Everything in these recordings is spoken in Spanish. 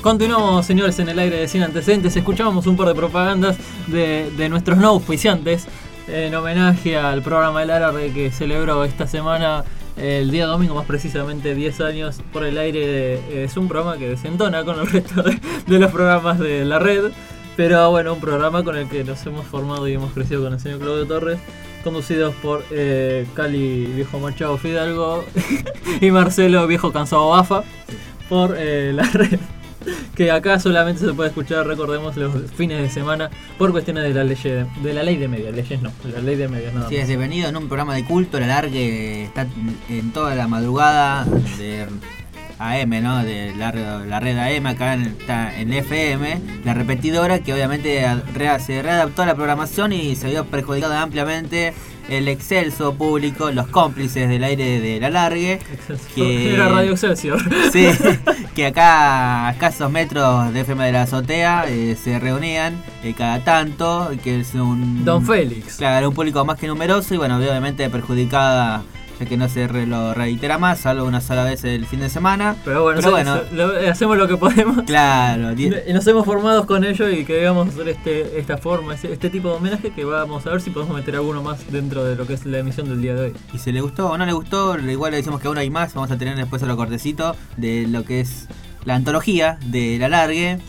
Continuamos, señores, en el aire de Sin Antecedentes. Escuchábamos un par de propagandas de nuestros no auspiciantes en homenaje al programa del Alargue que celebró esta semana el día domingo, más precisamente 10 años por el aire. Es un programa que desentona con el resto de los programas de la red, pero bueno, un programa con el que nos hemos formado y hemos crecido con el señor Claudio Torres, conducidos por Cali, viejo machado Fidalgo, y Marcelo, viejo cansado Bafa, por la red, que acá solamente se puede escuchar, recordemos, los fines de semana por cuestiones de la ley de medios, leyes no, la ley de medios nada más. Sí, es devenido en un programa de culto. El Alargue está en toda la madrugada de AM, ¿no? De la red AM, acá está en FM, la repetidora, que obviamente se readaptó a la programación y se vio perjudicado ampliamente el excelso público, los cómplices del aire del Alargue, que era Radio Excelsior. Sí, que acá a escasos metros de FM de la azotea se reunían cada tanto, que es un Don Félix. Claro, un público más que numeroso y bueno, obviamente perjudicada, ya que no se lo reitera más, salvo una sola vez el fin de semana. Pero bueno, hacemos lo que podemos. Claro. Y nos hemos formado con ello y queríamos hacer esta forma, este tipo de homenaje, que vamos a ver si podemos meter alguno más dentro de lo que es la emisión del día de hoy. Y si le gustó o no le gustó, igual le decimos que aún hay más. Vamos a tener después otro cortecito de lo que es la antología del Alargue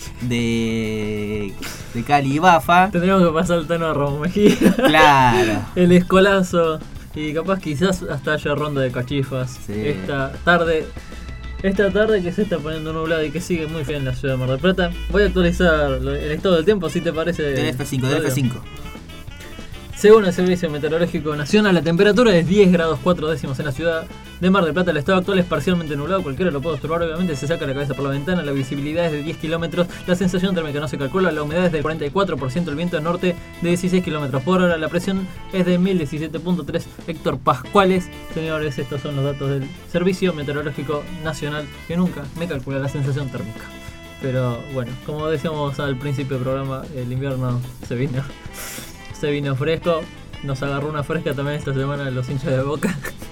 de Cali y Bafa. Tendríamos que pasar el Tano a Ramón Mejía. Claro. El escolazo. Y capaz quizás hasta haya ronda de cachifas. Sí. Esta tarde que se está poniendo nublada y que sigue muy fea en la ciudad de Mar del Plata. Voy a actualizar el estado del tiempo, si te parece. Del F5. Según el Servicio Meteorológico Nacional, la temperatura es 10 grados 4 décimos en la ciudad de Mar del Plata. El estado actual es parcialmente nublado, cualquiera lo puede observar, obviamente se saca la cabeza por la ventana. La visibilidad es de 10 kilómetros, la sensación térmica no se calcula, la humedad es del 44%, el viento del norte de 16 kilómetros por hora, la presión es de 1017.3 hectopascuales. Señores, estos son los datos del Servicio Meteorológico Nacional, que nunca me calcula la sensación térmica. Pero bueno, como decíamos al principio del programa, el invierno se vino fresco. Nos agarró una fresca también esta semana los hinchas de Boca.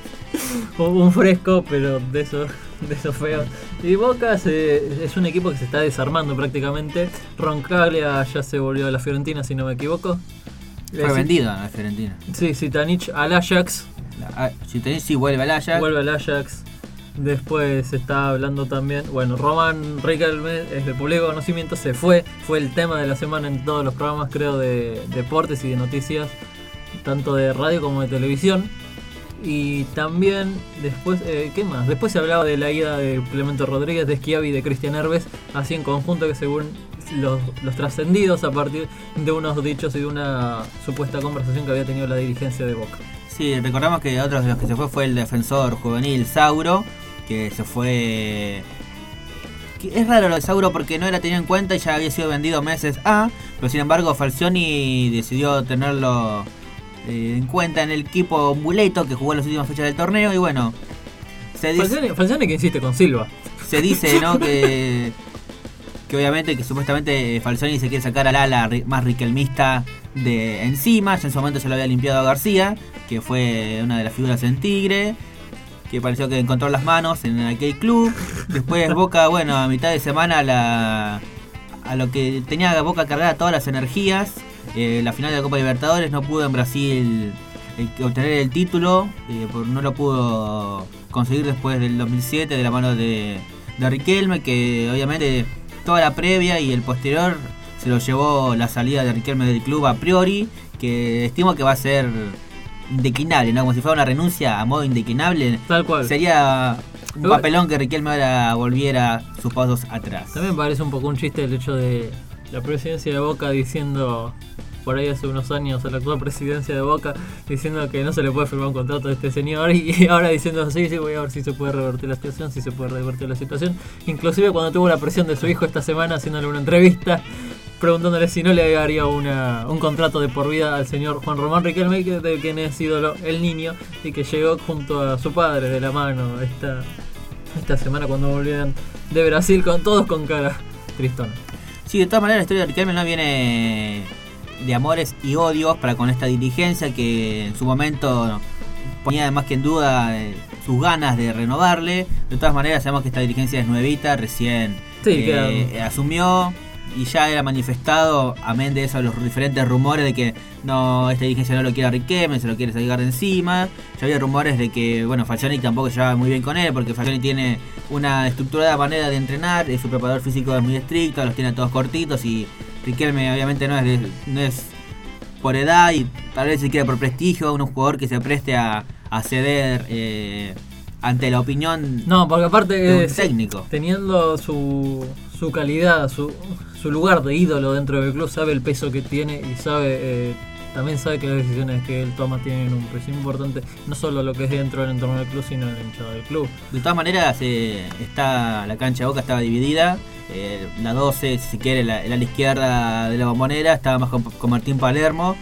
Un fresco, pero de esos feos. Y Boca es un equipo que se está desarmando prácticamente. Roncaglia ya se volvió a la Fiorentina, si no me equivoco. Fue vendido a la Fiorentina. Sí, Zitanich al Ajax. Zitanich sí vuelve al Ajax. Después se está hablando también, bueno, Román Riquelme es de público conocimiento, se fue el tema de la semana en todos los programas, creo, de deportes y de noticias, tanto de radio como de televisión. Y también después, ¿qué más? Después se hablaba de la ida de Clemente Rodríguez, de Schiavi y de Cristian Herbes, así en conjunto, que según los trascendidos a partir de unos dichos y de una supuesta conversación que había tenido la dirigencia de Boca. Sí, recordamos que otro de los que se fue el defensor juvenil Sauro, que se fue. Es raro lo de Sauro porque no era tenido en cuenta y ya había sido vendido meses pero sin embargo Falcioni decidió tenerlo en cuenta en el equipo Muleto, que jugó en las últimas fechas del torneo. Y bueno, Falcioni que insiste con Silva. Se dice, ¿no? que obviamente, que supuestamente Falcioni se quiere sacar al ala más riquelmista de encima. Ya en su momento se lo había limpiado a García, que fue una de las figuras en Tigre, que pareció que encontró las manos en aquel club. Después Boca, bueno, a mitad de semana a lo que tenía Boca cargada todas las energías, la final de la Copa Libertadores, no pudo en Brasil obtener el título, no lo pudo conseguir después del 2007 de la mano de Riquelme, que obviamente toda la previa y el posterior se lo llevó la salida de Riquelme del club a priori, que estimo que va a ser indeclinable, ¿no? Como si fuera una renuncia a modo indeclinable. Tal cual. Sería un papelón que Riquelme ahora volviera sus pasos atrás. También me parece un poco un chiste el hecho de la presidencia de Boca diciendo, por ahí hace unos años, a la actual presidencia de Boca, diciendo que no se le puede firmar un contrato a este señor, y ahora diciendo sí, voy a ver si se puede revertir la situación, inclusive cuando tuvo la presión de su hijo esta semana haciéndole una entrevista preguntándole si no le haría un contrato de por vida al señor Juan Román Riquelme, de quien es ídolo el niño, y que llegó junto a su padre de la mano esta semana cuando volvieron de Brasil, todos con cara tristón. Sí, de todas maneras la historia de Riquelme no viene de amores y odios para con esta dirigencia, que en su momento ponía además que en duda sus ganas de renovarle. De todas maneras sabemos que esta dirigencia es nuevita, recién Sí, asumió y ya era manifestado, amén de eso, los diferentes rumores de que no, esta dirigencia no lo quiere a Riquelme, se lo quiere sacar de encima. Ya había rumores de que, bueno, Falcioni tampoco se llevaba muy bien con él, porque Falcioni tiene una estructurada manera de entrenar, su preparador físico es muy estricto, los tiene todos cortitos, y Riquelme obviamente no es por edad y tal vez se quiera por prestigio, un jugador que se preste a ceder ante la opinión. No, porque aparte de un técnico, teniendo su calidad, su lugar de ídolo dentro del club, sabe el peso que tiene y también sabe que las decisiones que él toma tienen un peso importante, no solo lo que es dentro del entorno del club, sino en el hinchado del club. De todas maneras, la cancha de Boca estaba dividida. La 12, si se quiere, el ala izquierda de la Bombonera estaba más con Martín Palermo,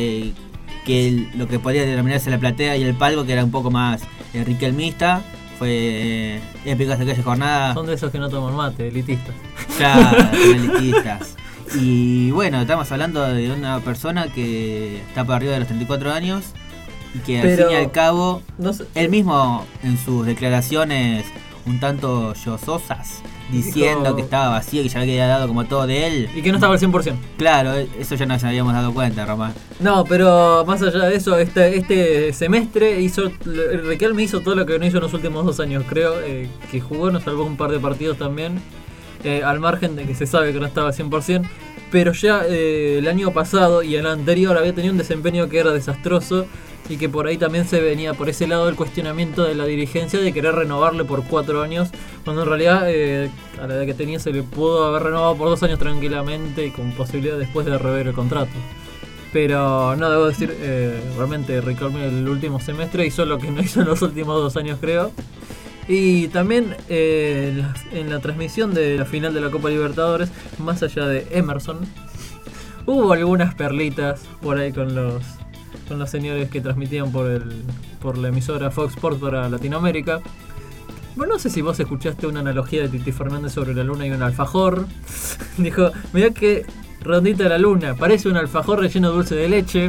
que lo que podría denominarse la platea y el palco, que era un poco más riquelmista. Fue épico aquella jornada. Son de esos que no toman mate, elitistas. Claro, son elitistas. Y bueno, estamos hablando de una persona que está por arriba de los 34 años y que al fin y al cabo, no sé, él mismo en sus declaraciones un tanto llososas, diciendo que estaba vacío, que ya había dado como todo de él. Y que no estaba al 100%. Claro, eso ya nos habíamos dado cuenta, Román. No, pero más allá de eso, este semestre Riquelme hizo todo lo que no hizo en los últimos 2 años, creo, que jugó, nos salvó un par de partidos también, al margen de que se sabe que no estaba al 100%, pero ya el año pasado y el anterior había tenido un desempeño que era desastroso, y que por ahí también se venía por ese lado el cuestionamiento de la dirigencia de querer renovarle por 4 años, cuando en realidad a la edad que tenía se le pudo haber renovado por 2 años tranquilamente y con posibilidad después de rever el contrato. Pero no, debo decir, realmente Riquelme el último semestre hizo lo que no hizo en los últimos 2 años, creo. Y también en la transmisión de la final de la Copa Libertadores, más allá de Emerson, hubo algunas perlitas por ahí con los señores que transmitían por la emisora Fox Sports para Latinoamérica. Bueno, no sé si vos escuchaste una analogía de Titi Fernández sobre la luna y un alfajor. Dijo, mirá que redondita la luna, parece un alfajor relleno de dulce de leche.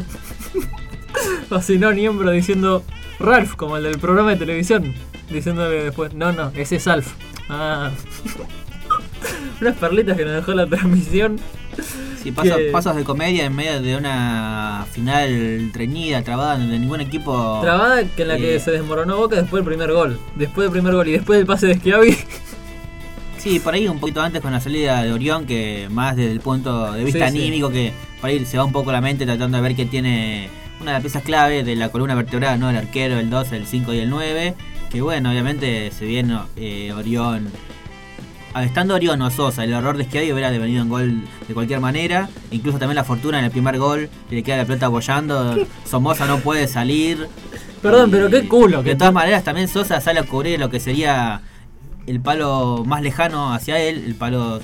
O si no, Niembro diciendo Ralph, como el del programa de televisión, diciéndole después, no, ese es Alf. Unas perlitas que nos dejó la transmisión. Sí, pasos de comedia en medio de una final treñida, trabada, donde ningún equipo... Trabada que en la que se desmoronó Boca después del primer gol. Después del primer gol y después del pase de Schiavi. Sí, por ahí un poquito antes con la salida de Orión, que más desde el punto de vista anímico, que por ahí se va un poco la mente tratando de ver que tiene una de las piezas clave de la columna vertebral, ¿no? El arquero, el 2, el 5 y el 9. Que bueno, obviamente se viene Orión... Estando Orión o Sosa, el error de Schiavi hubiera devenido en gol de cualquier manera. Incluso también la fortuna en el primer gol, que le queda la pelota boyando. Somoza no puede salir. Perdón, pero qué culo. De todas maneras, también Sosa sale a cubrir lo que sería el palo más lejano hacia él, el palo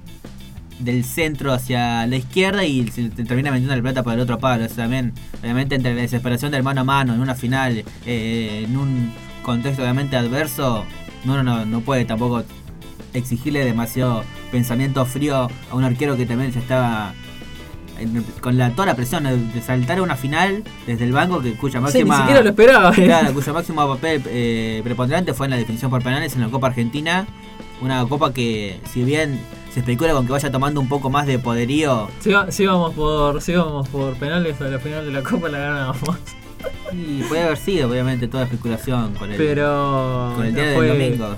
del centro hacia la izquierda, y se termina metiendo la pelota por el otro palo. Eso también, obviamente, entre la desesperación del mano a mano en una final, en un contexto obviamente adverso, no puede tampoco exigirle demasiado pensamiento frío a un arquero que también se estaba con toda la presión de saltar a una final desde el banco, cuya máxima... Sí, ni siquiera lo esperaba. Claro, cuyo máximo papel preponderante fue en la definición por penales en la Copa Argentina. Una copa que, si bien se especula con que vaya tomando un poco más de poderío... Si vamos por penales a la final de la Copa, la ganábamos. Y puede haber sido, obviamente, toda especulación con el día del domingo,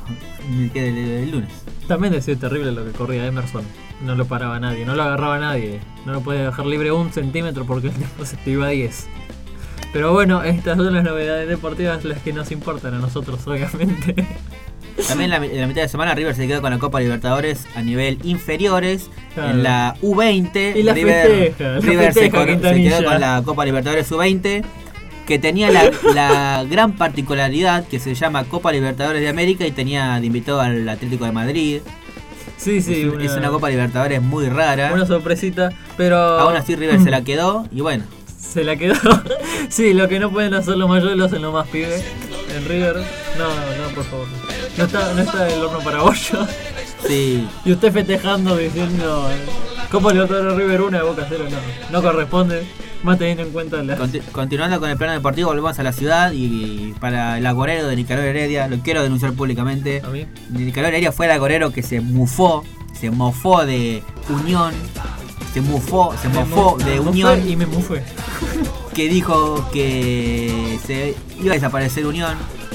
del lunes. También decía terrible lo que corría Emerson. No lo paraba nadie, no lo agarraba nadie. No lo podía dejar libre 1 centímetro porque el tiempo se te iba a 10. Pero bueno, estas son las novedades deportivas, las que nos importan a nosotros, obviamente. También en la mitad de semana River se quedó con la Copa Libertadores a nivel inferiores, claro. En la U20. Y la River se quedó con la Copa Libertadores U20, que tenía la gran particularidad que se llama Copa Libertadores de América y tenía de invitado al Atlético de Madrid. Sí, es una Copa Libertadores muy rara. Una sorpresita, pero... Aún así River se la quedó y bueno. Se la quedó. Sí, lo que no pueden hacer los mayores lo hacen los más pibes. En River, no, por favor. No está el horno para bollo. Sí. Y usted festejando diciendo Copa Libertadores River 1 de Boca 0, no corresponde. Más teniendo en cuenta Continuando con el plano deportivo, volvemos a la ciudad y para el agorero de Nicolás Heredia, lo quiero denunciar públicamente. ¿A mí? Nicolás Heredia fue el agorero que se mufó se mofó de Unión. Se mofó de Unión. Y me mufé. Que dijo que se iba a desaparecer Unión.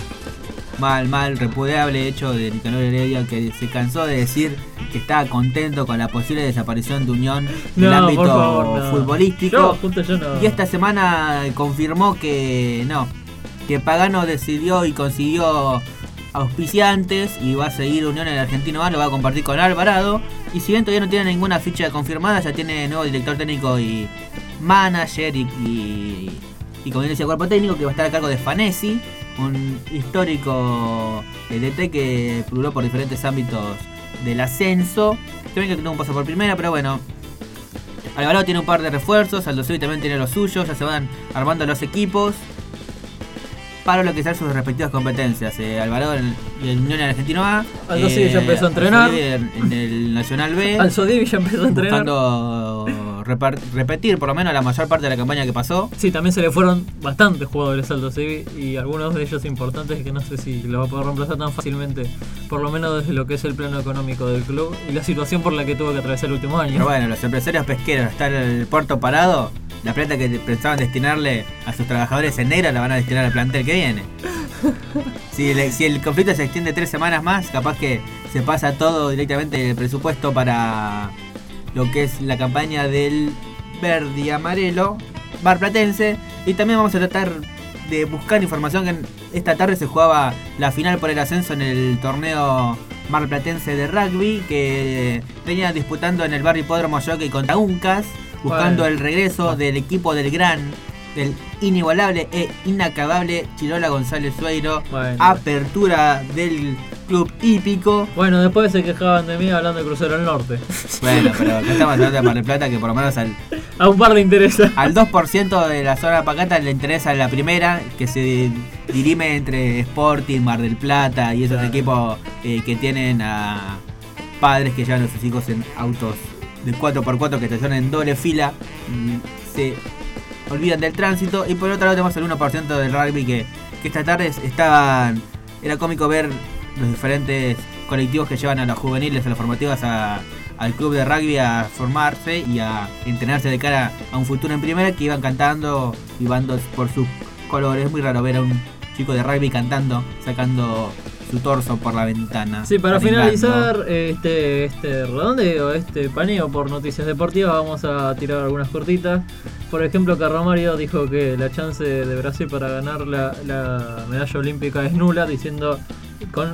Mal, repudiable hecho de Nicanor Heredia, que se cansó de decir que estaba contento con la posible desaparición de Unión en el ámbito futbolístico. Yo no. Y esta semana confirmó que no, que Pagano decidió y consiguió auspiciantes y va a seguir Unión en el Argentino A, lo va a compartir con Alvarado. Y si bien todavía no tiene ninguna ficha confirmada, ya tiene nuevo director técnico y manager y como decía, cuerpo técnico, que va a estar a cargo de Fanesi, un histórico DT que pululó por diferentes ámbitos del ascenso. También que tuvo un paso por primera, pero bueno, Alvarado tiene un par de refuerzos, Aldo Civi también tiene los suyos, ya se van armando los equipos para lo que sean sus respectivas competencias. Alvarado en Unión en Argentino A. Aldo Civi ya empezó a entrenar. En el Nacional B. Aldo Civi ya empezó a entrenar. Buscando repetir por lo menos la mayor parte de la campaña que pasó. Sí, también se le fueron bastantes jugadores a Aldo Civi y algunos de ellos importantes que no sé si lo va a poder reemplazar tan fácilmente, por lo menos desde lo que es el plano económico del club y la situación por la que tuvo que atravesar el último año. Pero bueno, los empresarios pesqueros están en el puerto parado. La plata que pensaban destinarle a sus trabajadores en negra la van a destinar al plantel que viene. Si el conflicto se extiende 3 semanas más, capaz que se pasa todo directamente del presupuesto para lo que es la campaña del verde y amarelo marplatense. Y también vamos a tratar de buscar información que esta tarde se jugaba la final por el ascenso en el torneo marplatense de rugby, que venía disputando en el barrio Hipódromo Jockey contra Uncas, buscando el regreso del equipo del inigualable e inacabable Chirola González Sueiro. Apertura del club hípico. Bueno, después se quejaban de mí hablando de Crucero del Norte. Bueno, pero acá estamos hablando de Mar del Plata, que por lo menos a un par le interesa. Al 2% de la zona pacata le interesa la primera, que se dirime entre Sporting, Mar del Plata y esos equipos que tienen a padres que llevan a sus hijos en autos de 4x4 que estacionan en doble fila, se olvidan del tránsito. Y por otro lado tenemos el 1% del rugby que esta tarde era cómico ver los diferentes colectivos que llevan a los juveniles, a las formativas al club de rugby a formarse y a entrenarse de cara a un futuro en primera, que iban cantando y van por sus colores. Es muy raro ver a un chico de rugby cantando, sacando su torso por la ventana. Sí, para finalizar este redondeo, este paneo por noticias deportivas, vamos a tirar algunas cortitas. Por ejemplo, Carromario dijo que la chance de Brasil para ganar la medalla olímpica es nula, diciendo con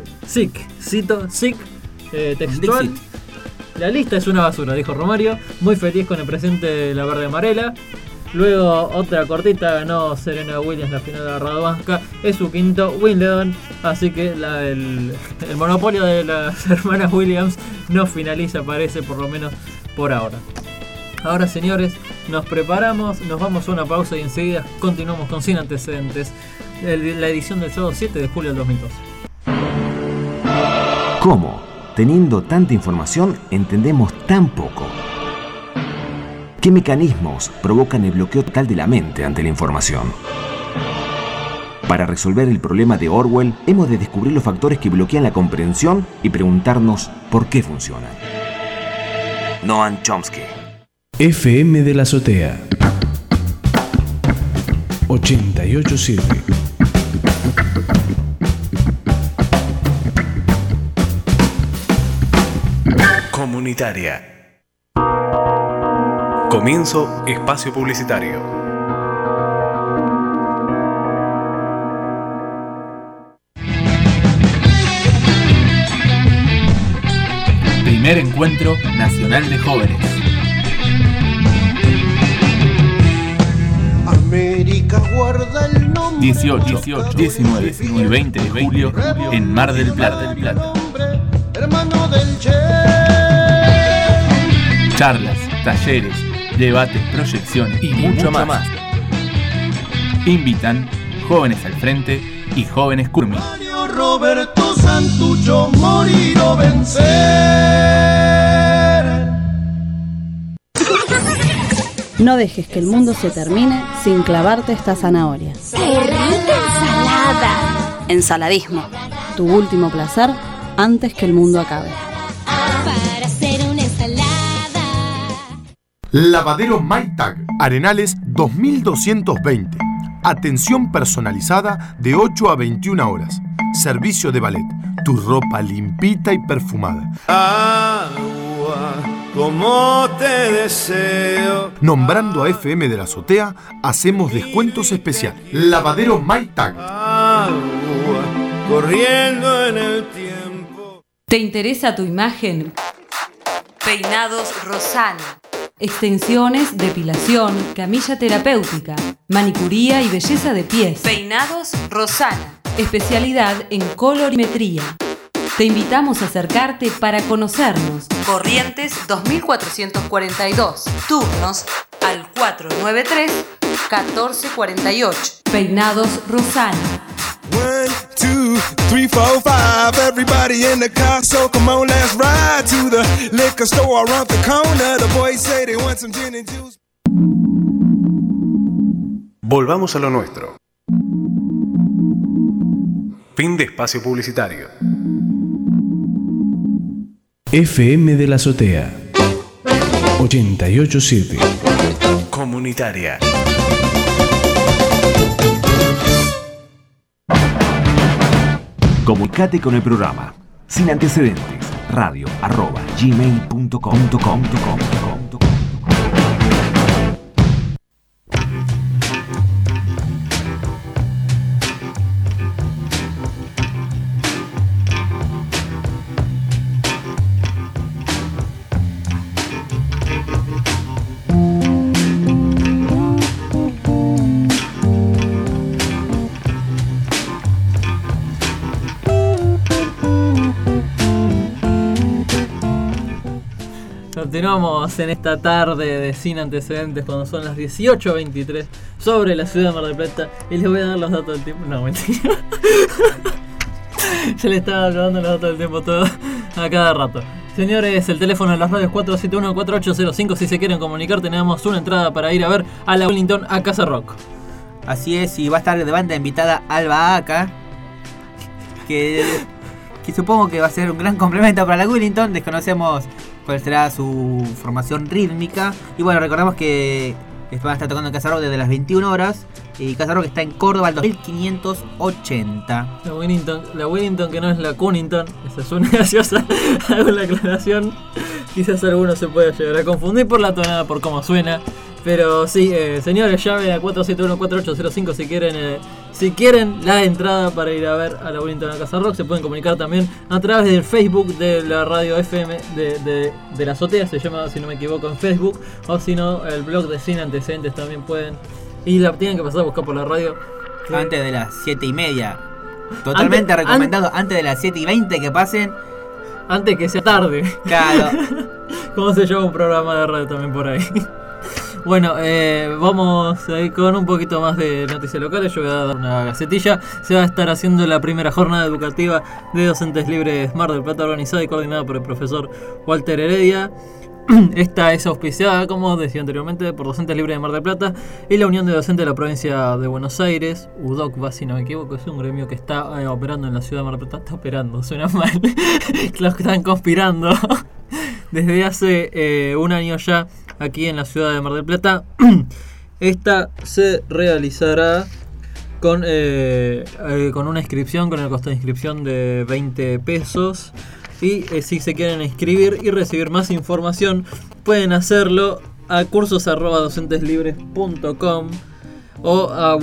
cito textual: la lista es una basura, dijo Romario, muy feliz con el presente de la verde amarela. Luego otra cortita, ganó Serena Williams la final de la Radovanska, es su quinto Wimbledon, así que el monopolio de las hermanas Williams no finaliza, parece, por lo menos por ahora. Ahora, señores, nos preparamos, nos vamos a una pausa y enseguida continuamos con Sin Antecedentes, la edición del sábado 7 de julio del 2012. ¿Cómo? Teniendo tanta información, entendemos tan poco. ¿Qué mecanismos provocan el bloqueo total de la mente ante la información? Para resolver el problema de Orwell, hemos de descubrir los factores que bloquean la comprensión y preguntarnos por qué funcionan. Noam Chomsky. FM de la Azotea 88.7. Comunitaria. Comienzo espacio publicitario. Primer encuentro nacional de jóvenes. América guarda el nombre. 18, 19 y 20 de julio en Mar del Plata. Hermano del Che. Charlas, talleres, debates, proyecciones y mucho más. Invitan Jóvenes al Frente y Jóvenes Curmi. Mario Roberto Santucho, morir o vencer. No dejes que el mundo se termine sin clavarte esta zanahoria. ¡Qué rica ensalada! Ensaladismo, tu último placer antes que el mundo acabe. Para Lavadero MyTag, Arenales 2220. Atención personalizada de 8 a 21 horas. Servicio de ballet. Tu ropa limpita y perfumada. Agua, como te deseo. Nombrando a FM de la Azotea, hacemos descuentos especiales. Lavadero MyTag. Agua, corriendo en el tiempo. ¿Te interesa tu imagen? Peinados Rosana. Extensiones, depilación, camilla terapéutica, manicuría y belleza de pies. Peinados Rosana. Especialidad en colorimetría. Te invitamos a acercarte para conocernos. Corrientes 2442. Turnos al 493-1448. Peinados Rosana. 1, 2, 3, 4, 5. Everybody in the car, so come on, let's ride to the liquor store around the corner. The boys say they want some gin and juice. Volvamos a lo nuestro. Fin de espacio publicitario. FM de la Azotea 887. Comunitaria. Comunicate con el programa Sin Antecedentes, radio@gmail.com. Continuamos en esta tarde de Sin Antecedentes cuando son las 18:23 sobre la ciudad de Mar del Plata y les voy a dar los datos del tiempo. No, mentira. Ya le estaba dando los datos del tiempo todo a cada rato. Señores, el teléfono de las radios 471-4805. Si se quieren comunicar, tenemos una entrada para ir a ver a la Wellington a Casa Rock. Así es, y va a estar de banda invitada Alba Aka, que supongo que va a ser un gran complemento para la Wellington. Desconocemos cuál será su formación rítmica. Y bueno, recordamos que van a estar tocando en Casa Rock desde las 21 horas. Y Casa Rock está en Córdoba, al 2580. La Wellington que no es la Cunnington. Esa suena graciosa. Hago la aclaración. Quizás alguno se pueda llegar a confundir por la tonada, por cómo suena. Pero sí, señores, llamen a 471-4805 si quieren la entrada para ir a ver a la Wellington a Casa Rock. Se pueden comunicar también a través del Facebook de la radio FM de la Azotea, se llama, si no me equivoco, en Facebook. O si no, el blog de Sin Antecedentes también pueden. Y la tienen que pasar a buscar por la radio. Antes de las 7:30. Totalmente recomendado, antes de las 7:20 que pasen. Antes que sea tarde. Claro. ¿Cómo se llama un programa de radio también por ahí? Bueno, vamos a ir con un poquito más de noticias locales. Yo voy a dar una gacetilla. Se va a estar haciendo la primera jornada educativa de Docentes Libres Mar del Plata, organizada y coordinada por el profesor Walter Heredia. Esta es auspiciada, como decía anteriormente, por Docentes Libres de Mar del Plata y la Unión de Docentes de la Provincia de Buenos Aires, UDOCBA, si no me equivoco. Es un gremio que está operando en la ciudad de Mar del Plata. Está operando, suena mal. Los que están conspirando desde hace un año ya aquí en la ciudad de Mar del Plata. Esta se realizará con una inscripción, con el costo de inscripción de 20 pesos. Y si se quieren inscribir y recibir más información, pueden hacerlo a cursos@docenteslibres.com o a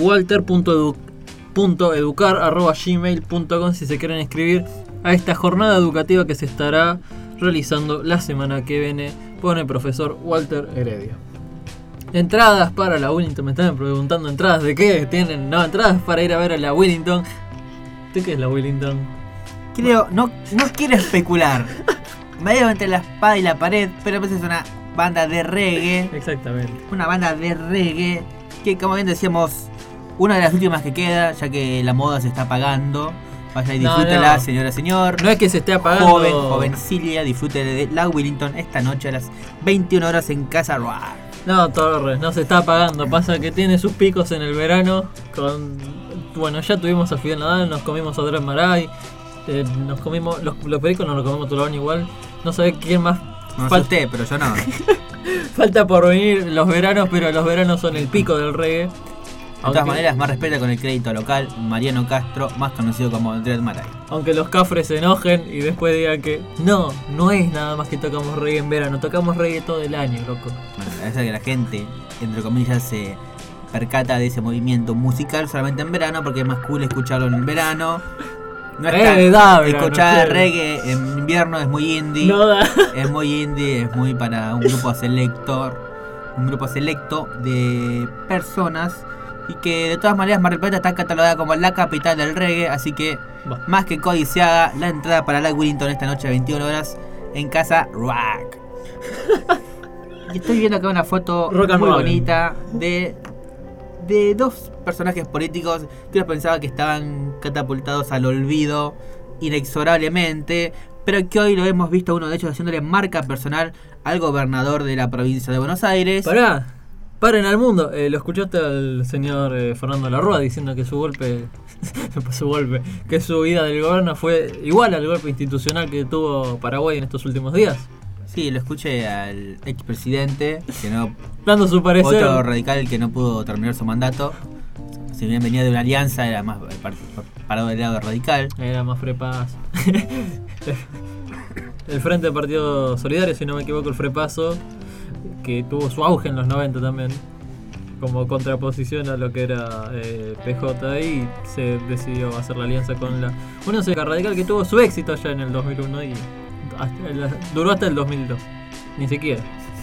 walter.educar@gmail.com si se quieren inscribir a esta jornada educativa que se estará realizando la semana que viene con el profesor Walter Heredia. Entradas para la Wellington, me estaban preguntando, ¿entradas de qué? Tienen, no, entradas para ir a ver a la Wellington. ¿De qué es la Wellington? Creo, no quiero especular. Medio entre la espada y la pared, pero a veces es una banda de reggae. Exactamente. Una banda de reggae que, como bien decíamos, una de las últimas que queda, ya que la moda se está apagando. Vaya y disfrútela, señora, señor. No es que se esté apagando. Jovencilia, disfrute de la Wellington esta noche a las 21 horas en Casa Rock. No, Torres, no se está apagando. Pasa que tiene sus picos en el verano. Bueno, ya tuvimos a Fidel Nadal, nos comimos a Andrés Maray. Nos comimos, los pericos nos los comemos todo el año igual. No sabés quién más No sé usted, pero yo no. Falta por venir los veranos, pero los veranos son el pico del reggae. De todas maneras, más respeto con el crédito local, Mariano Castro, más conocido como Dread Marai. Aunque los cafres se enojen y después digan que no es nada más que tocamos reggae en verano, tocamos reggae todo el año, loco. Bueno, a veces que la gente, entre comillas, se percata de ese movimiento musical solamente en verano porque es más cool escucharlo en verano. No escuchar reggae en invierno es muy indie. No da. Es muy indie, es muy para un grupo selecto de personas. Y que de todas maneras Mar del Plata está catalogada como la capital del reggae, así que más que codiciada la entrada para la Willington esta noche a 21 horas en Casa Rock. Y estoy viendo acá una foto muy bonita de dos personajes políticos que yo pensaba que estaban catapultados al olvido inexorablemente, pero que hoy lo hemos visto a uno de ellos haciéndole marca personal al gobernador de la provincia de Buenos Aires. Paren al mundo. Lo escuchaste al señor Fernando Larrúa diciendo que su ida del gobierno fue igual al golpe institucional que tuvo Paraguay en estos últimos días. Sí, lo escuché al expresidente, que no, dando su parecer. Otro radical que no pudo terminar su mandato. Si bien venía de una alianza, era más parado del lado radical. Era más Frepas. El Frente del Partido Solidario, si no me equivoco, el Frepaso, que tuvo su auge en los 90 también, como contraposición a lo que era PJ, y se decidió hacer la alianza con la Unión Cívica Radical, que tuvo su éxito ya en el 2001 y duró hasta el 2002, ni siquiera.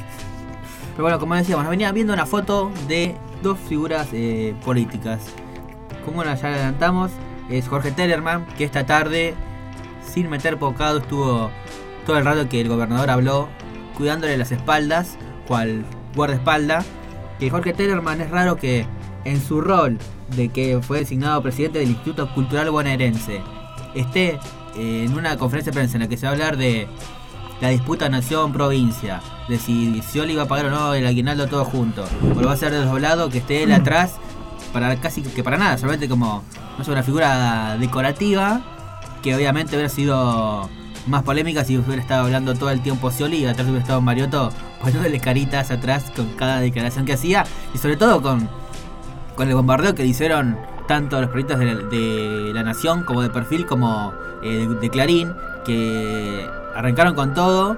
Pero bueno, como decíamos, nos venía viendo una foto de dos figuras políticas. Como ya adelantamos, es Jorge Tellerman, que esta tarde, sin meter bocado, estuvo todo el rato que el gobernador habló, cuidándole las espaldas, cual guardaespaldas. Que Jorge Tellerman es raro que en su rol de que fue designado presidente del Instituto Cultural Bonaerense esté en una conferencia de prensa en la que se va a hablar de la disputa nación-provincia, de si Scioli va a pagar o no el aguinaldo todo junto, o lo va a hacer desdoblado, que esté él atrás para casi que para nada, solamente como una figura decorativa, que obviamente hubiera sido más polémica si hubiera estado hablando todo el tiempo Scioli y atrás hubiera estado Mariotto poniéndole caritas atrás con cada declaración que hacía, y sobre todo con el bombardeo que le hicieron tanto los periodistas de La Nación como de Perfil como de Clarín, que arrancaron con todo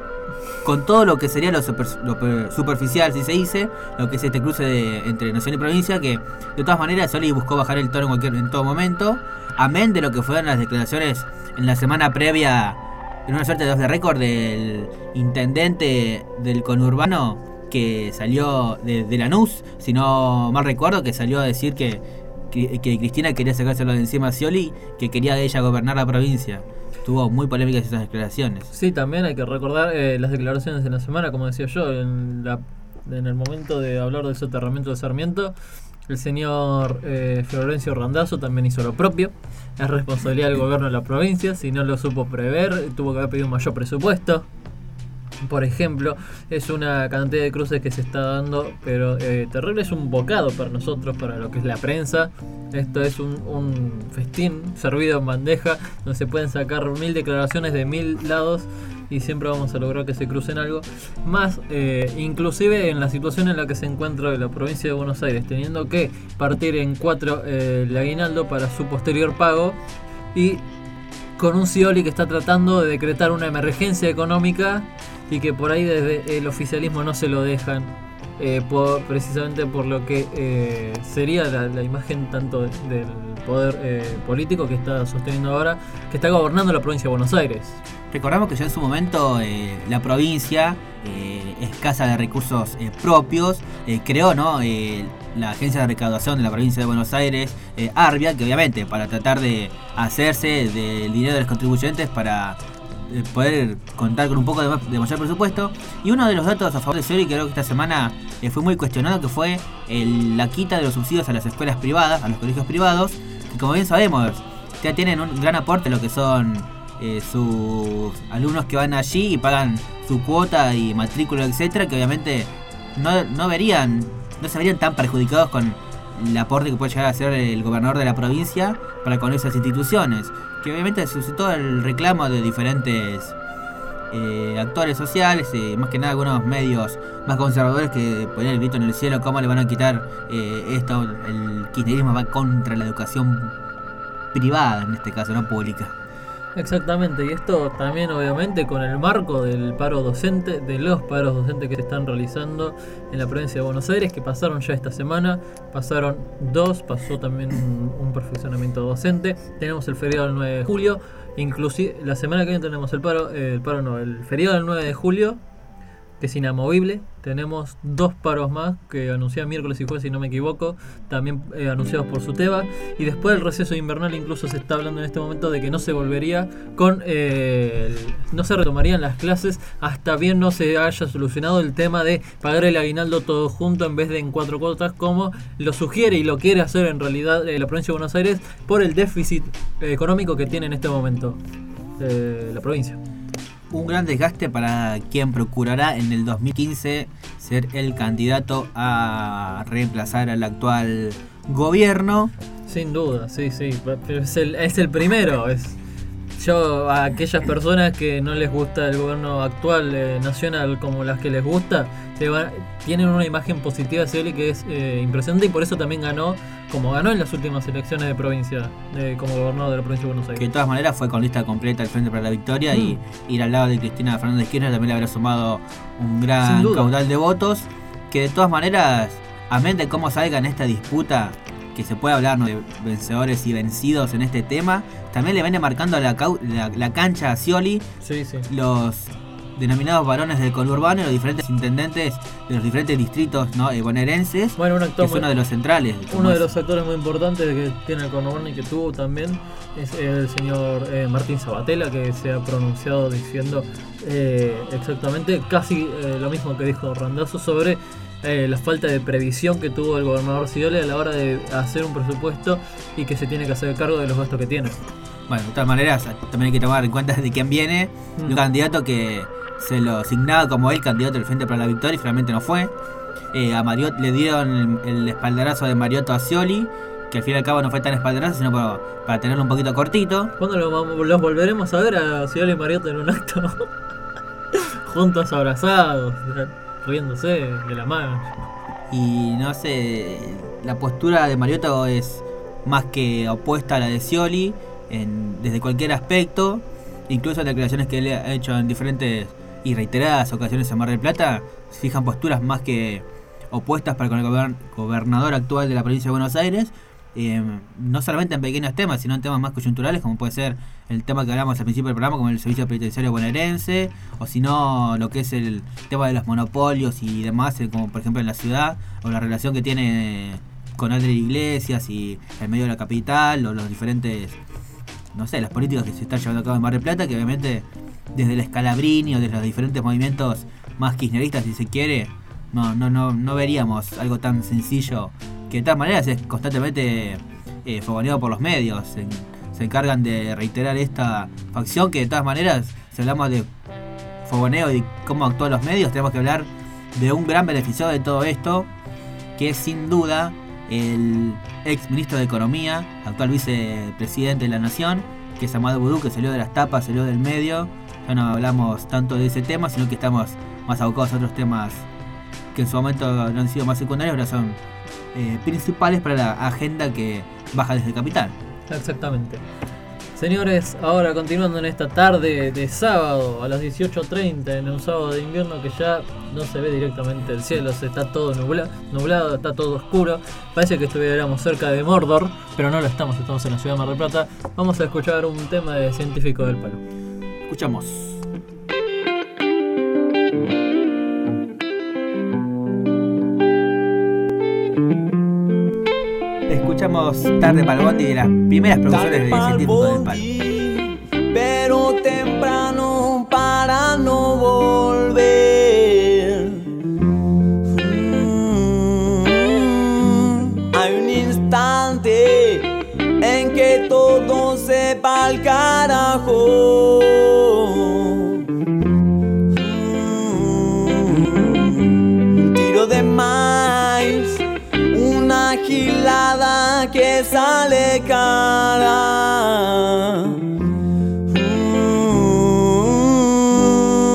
lo que sería lo superficial, si se dice, lo que es este cruce entre Nación y provincia, que de todas maneras Scioli buscó bajar el tono en todo momento, amén de lo que fueron las declaraciones en la semana previa, en una suerte de off the record del intendente del conurbano que salió de Lanús, si no mal recuerdo, que salió a decir que Cristina quería sacárselo de encima a Scioli, que quería de ella gobernar la provincia. Tuvo muy polémicas esas declaraciones. Sí, también hay que recordar las declaraciones de la semana, como decía yo, en el momento de hablar del soterramiento de Sarmiento, el señor Florencio Randazzo también hizo lo propio. Es responsabilidad del gobierno de la provincia, si no lo supo prever, tuvo que haber pedido un mayor presupuesto. Por ejemplo, es una cantidad de cruces que se está dando, pero terrible, es un bocado para nosotros, para lo que es la prensa. Esto es un festín servido en bandeja, donde se pueden sacar 1000 declaraciones de 1000 lados y siempre vamos a lograr que se crucen algo. Más, inclusive en la situación en la que se encuentra la provincia de Buenos Aires, teniendo que partir en 4 el aguinaldo para su posterior pago, y con un Scioli que está tratando de decretar una emergencia económica y que por ahí desde el oficialismo no se lo dejan, precisamente por lo que sería la imagen tanto del poder político que está sosteniendo ahora, que está gobernando la provincia de Buenos Aires. Recordamos que ya en su momento la provincia, escasa de recursos propios, creó la agencia de recaudación de la provincia de Buenos Aires, Arbia, que obviamente para tratar de hacerse del dinero de los contribuyentes para poder contar con un poco de mayor presupuesto. Y uno de los datos a favor de Scioli, que creo que esta semana fue muy cuestionado, que fue la quita de los subsidios a las escuelas privadas, a los colegios privados, que como bien sabemos ya tienen un gran aporte lo que son sus alumnos que van allí y pagan su cuota y matrícula, etcétera, que obviamente no se verían tan perjudicados con el aporte que puede llegar a hacer el gobernador de la provincia para con esas instituciones, que obviamente suscitó el reclamo de diferentes actores sociales, más que nada algunos medios más conservadores que ponían el grito en el cielo, cómo le van a quitar esto, el kirchnerismo va contra la educación privada, en este caso, no pública. Exactamente, y esto también obviamente con el marco del paro docente, de los paros docentes que se están realizando en la provincia de Buenos Aires, que pasaron ya esta semana, pasaron 2, pasó también un perfeccionamiento docente, tenemos el feriado del 9 de julio, inclusive la semana que viene tenemos el feriado del 9 de julio, que es inamovible. Tenemos 2 paros más que anuncian miércoles y jueves, si no me equivoco, también anunciados por SUTEBA. Y después del receso invernal incluso se está hablando en este momento de que no se volvería no se retomarían las clases hasta bien no se haya solucionado el tema de pagar el aguinaldo todo junto en vez de en 4 cuotas, como lo sugiere y lo quiere hacer en realidad la provincia de Buenos Aires por el déficit económico que tiene en este momento la provincia. Un gran desgaste para quien procurará en el 2015 ser el candidato a reemplazar al actual gobierno. Sin duda, sí, pero es el primero. A aquellas personas que no les gusta el gobierno actual nacional como las que les gusta, tienen una imagen positiva de Scioli que es impresionante, y por eso también ganó en las últimas elecciones de provincia como gobernador de la provincia de Buenos Aires. Que de todas maneras fue con lista completa al Frente para la Victoria y ir al lado de Cristina Fernández de Kirchner también le habrá sumado un gran caudal de votos, que de todas maneras, a menos de cómo salga en esta disputa, que se puede hablar, ¿no?, de vencedores y vencidos en este tema, también le viene marcando la cancha a Scioli, los denominados varones del conurbano y los diferentes intendentes de los diferentes distritos, ¿no?, bonaerenses, un actor que es uno de los centrales. Uno de los actores muy importantes que tiene el conurbano y que tuvo también es el señor Martín Sabatella, que se ha pronunciado diciendo exactamente casi lo mismo que dijo Randazzo sobre la falta de previsión que tuvo el gobernador Scioli a la hora de hacer un presupuesto y que se tiene que hacer cargo de los gastos que tiene. Bueno, de todas maneras, también hay que tomar en cuenta de quién viene. Un candidato que se lo asignaba como el candidato del Frente para la Victoria y finalmente no fue. A Mariotto le dieron el espaldarazo de Mariotto a Scioli, que al fin y al cabo no fue tan espaldarazo, sino para tenerlo un poquito cortito. ¿Cuándo los volveremos a ver a Scioli y Mariotto en un acto? Juntos, abrazados, riéndose de la mano. Y no sé, la postura de Mariotto es más que opuesta a la de Scioli desde cualquier aspecto, incluso en declaraciones que él ha hecho en diferentes y reiteradas ocasiones en Mar del Plata, fijan posturas más que opuestas para con el gobernador actual de la provincia de Buenos Aires, no solamente en pequeños temas, sino en temas más coyunturales, como puede ser el tema que hablamos al principio del programa, como el servicio penitenciario bonaerense, o si no, lo que es el tema de los monopolios y demás, como por ejemplo en la ciudad, o la relación que tiene con Andrés Iglesias y el medio de la capital, o los diferentes, no sé, las políticas que se están llevando a cabo en Mar del Plata, que obviamente desde el Scalabrini o desde los diferentes movimientos más kirchneristas, si se quiere, no veríamos algo tan sencillo, que de todas maneras es constantemente fogoneado por los medios. Se encargan de reiterar esta facción, que de todas maneras, si hablamos de fogoneo y cómo actúan los medios, tenemos que hablar de un gran beneficiado de todo esto, que es sin duda el ex ministro de Economía, actual vicepresidente de la Nación, que es Amado Boudou, que salió de las tapas, salió del medio. Ya no hablamos tanto de ese tema, sino que estamos más abocados a otros temas que en su momento no han sido más secundarios, ahora son principales para la agenda que baja desde Capital. Exactamente. Señores, ahora continuando en esta tarde de sábado a las 18:30, en un sábado de invierno que ya no se ve directamente el cielo, está todo nublado, está todo oscuro. Parece que estuviéramos cerca de Mordor, pero no lo estamos en la ciudad de Mar del Plata. Vamos a escuchar un tema de Científico del Palo. Escuchamos. Escuchamos Tarde para el Bondi, de las primeras producciones de Científico del Palo. Pero temprano para no volver. Hay un instante en que todo se va al carajo. Tiro de maíz, una gilada que sale cara.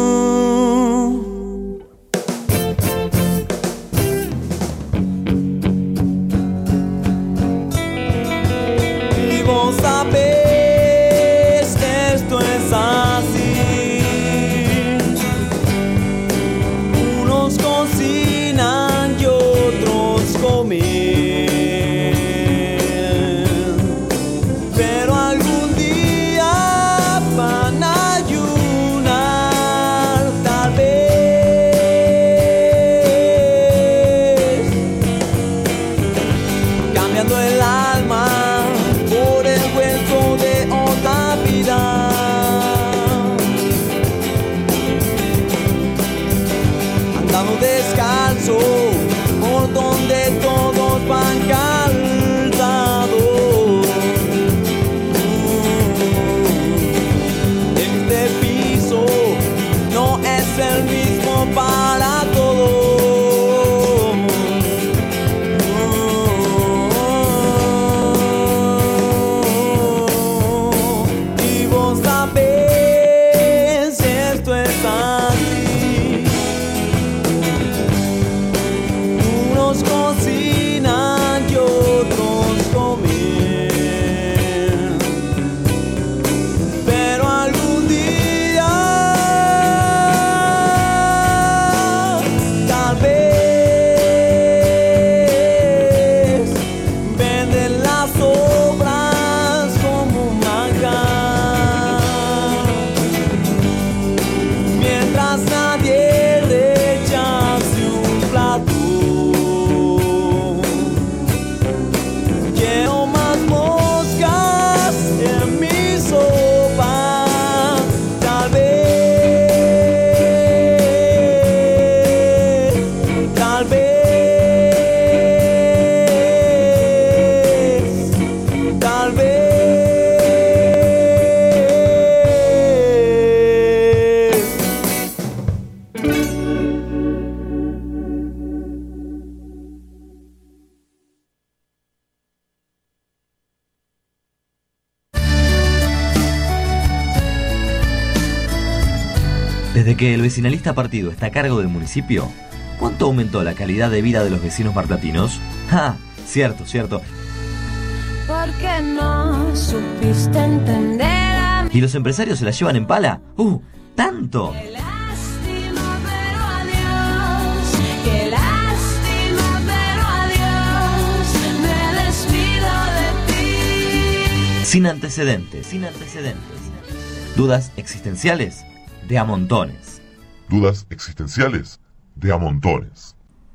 Desde que el vecinalista partido está a cargo del municipio, ¿cuánto aumentó la calidad de vida de los vecinos marplatinos? Cierto. Porque no supiste entender a mí. ¿Y los empresarios se la llevan en pala? ¡Tanto! Qué lástima, pero adiós. Qué lástima, pero adiós. Me despido de ti. Sin antecedentes. Dudas existenciales de a montones. Dudas existenciales de a montones.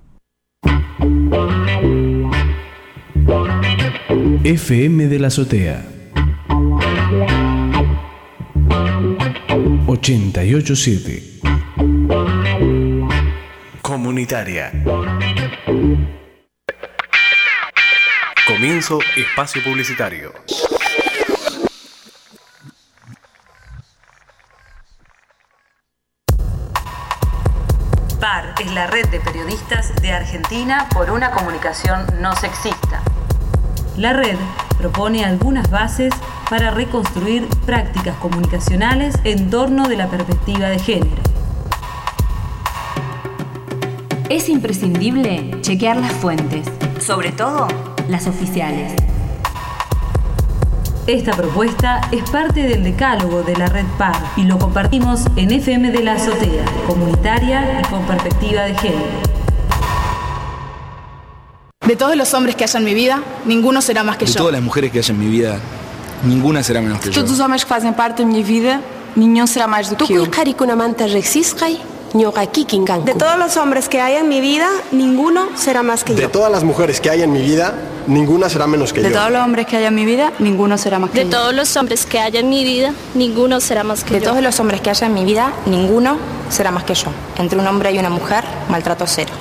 FM de la Azotea 88.7 Comunitaria. Comienzo espacio publicitario. PAR es la red de periodistas de Argentina por una comunicación no sexista. La red propone algunas bases para reconstruir prácticas comunicacionales en torno de la perspectiva de género. Es imprescindible chequear las fuentes, sobre todo las oficiales. Esta propuesta es parte del decálogo de la red PAR y lo compartimos en FM de la Azotea, comunitaria y con perspectiva de género. De todos los hombres que haya en mi vida, ninguno será más que yo. De todas las mujeres que haya en mi vida, ninguna será menos que yo. Todos os homens que fazem parte da minha vida, nenhum será mais do que eu. De todos los hombres que hay en mi vida, ninguno será más que yo. De todas las mujeres que hay en mi vida, ninguna será menos que yo. De todos los hombres que hay en mi vida, ninguno será más que yo. De todos los hombres que haya en mi vida, ninguno será más que yo. De todos los hombres que haya en mi vida, ninguno será más que yo. Entre un hombre y una mujer, maltrato cero.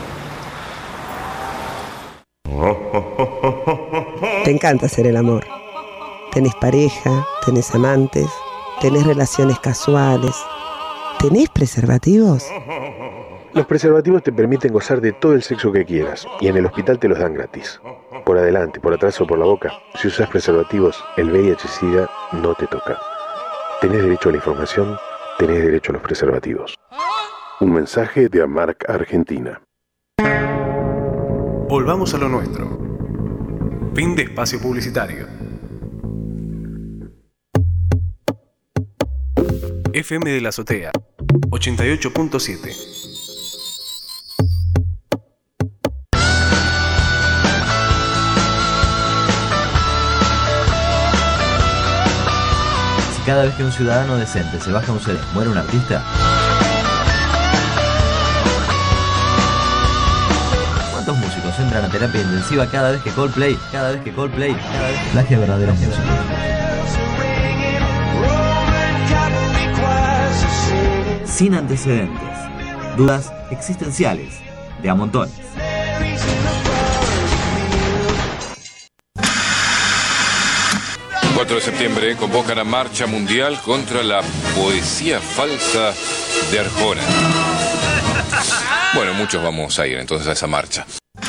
Te encanta hacer el amor. Tenés pareja, tenés amantes, tenés relaciones casuales. ¿Tenés preservativos? Los preservativos te permiten gozar de todo el sexo que quieras y en el hospital te los dan gratis. Por adelante, por atrás o por la boca. Si usas preservativos, el VIH-Sida no te toca. Tenés derecho a la información, tenés derecho a los preservativos. Un mensaje de Amarc Argentina. Volvamos a lo nuestro. Fin de espacio publicitario. FM de la Azotea 88.7. Si cada vez que un ciudadano decente se baja un CD, muere un artista. ¿Cuántos músicos entran a terapia intensiva cada vez que Coldplay, plagia verdaderos músicos? Sin antecedentes. Dudas existenciales de a montones. El 4 de septiembre convocan a marcha mundial contra la poesía falsa de Arjona. Bueno, muchos vamos a ir entonces a esa marcha.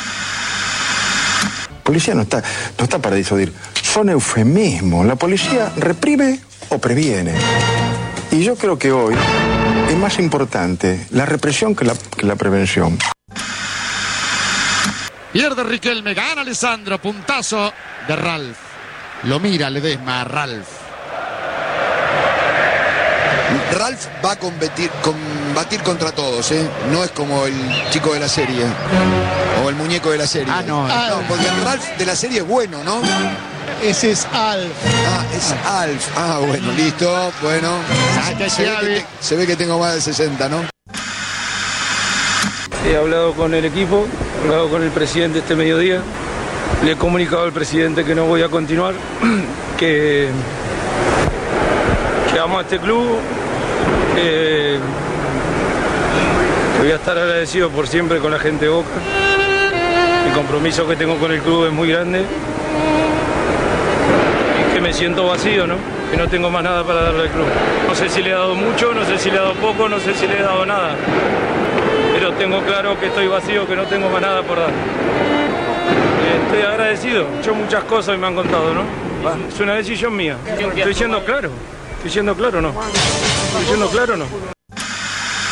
La policía no está para disuadir. Son eufemismos. La policía reprime o previene. Y yo creo que hoy es más importante la represión que la prevención. Pierde Riquelme, gana Alessandro, puntazo de Ralf. Lo mira Ledesma a Ralf. Ralf va a combatir contra todos, ¿eh? No es como el chico de la serie o el muñeco de la serie. No, porque el Ralf de la serie es bueno, ¿no? Ese es Alf. Es Alf. Bueno, listo. Bueno. Se ve que tengo más de 60, ¿no? He hablado con el equipo, he hablado con el presidente este mediodía. Le he comunicado al presidente que no voy a continuar, que amo a este club, que voy a estar agradecido por siempre con la gente de Boca. El compromiso que tengo con el club es muy grande. Que me siento vacío, ¿no? Que no tengo más nada para darle al club. No sé si le he dado mucho, no sé si le he dado poco, no sé si le he dado nada. Pero tengo claro que estoy vacío, que no tengo más nada por dar. Estoy agradecido. He hecho muchas cosas y me han contado, ¿no? Es una decisión mía. Estoy siendo claro. ¿Estoy siendo claro o no? ¿Estoy siendo claro o no?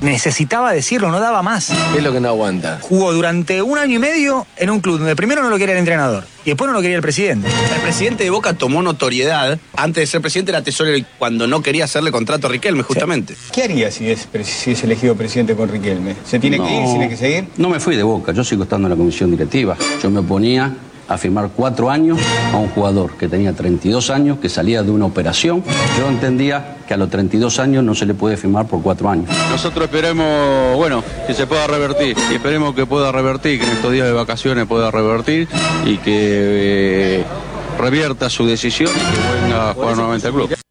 necesitaba decirlo, no daba más. ¿Qué es lo que no aguanta? Jugó durante 1 año y medio en un club donde primero no lo quería el entrenador y después no lo quería el presidente. El presidente de Boca tomó notoriedad. Antes de ser presidente era tesorero y cuando no quería hacerle contrato a Riquelme, justamente. ¿Qué haría si es elegido presidente con Riquelme? ¿Se tiene que ir? ¿Tiene que seguir? No me fui de Boca, yo sigo estando en la comisión directiva. Yo me oponía a firmar 4 años a un jugador que tenía 32 años, que salía de una operación. Yo entendía que a los 32 años no se le puede firmar por 4 años. Nosotros esperemos, que se pueda revertir. Y esperemos que pueda revertir, que en estos días de vacaciones pueda revertir y que revierta su decisión y que venga a jugar nuevamente al club.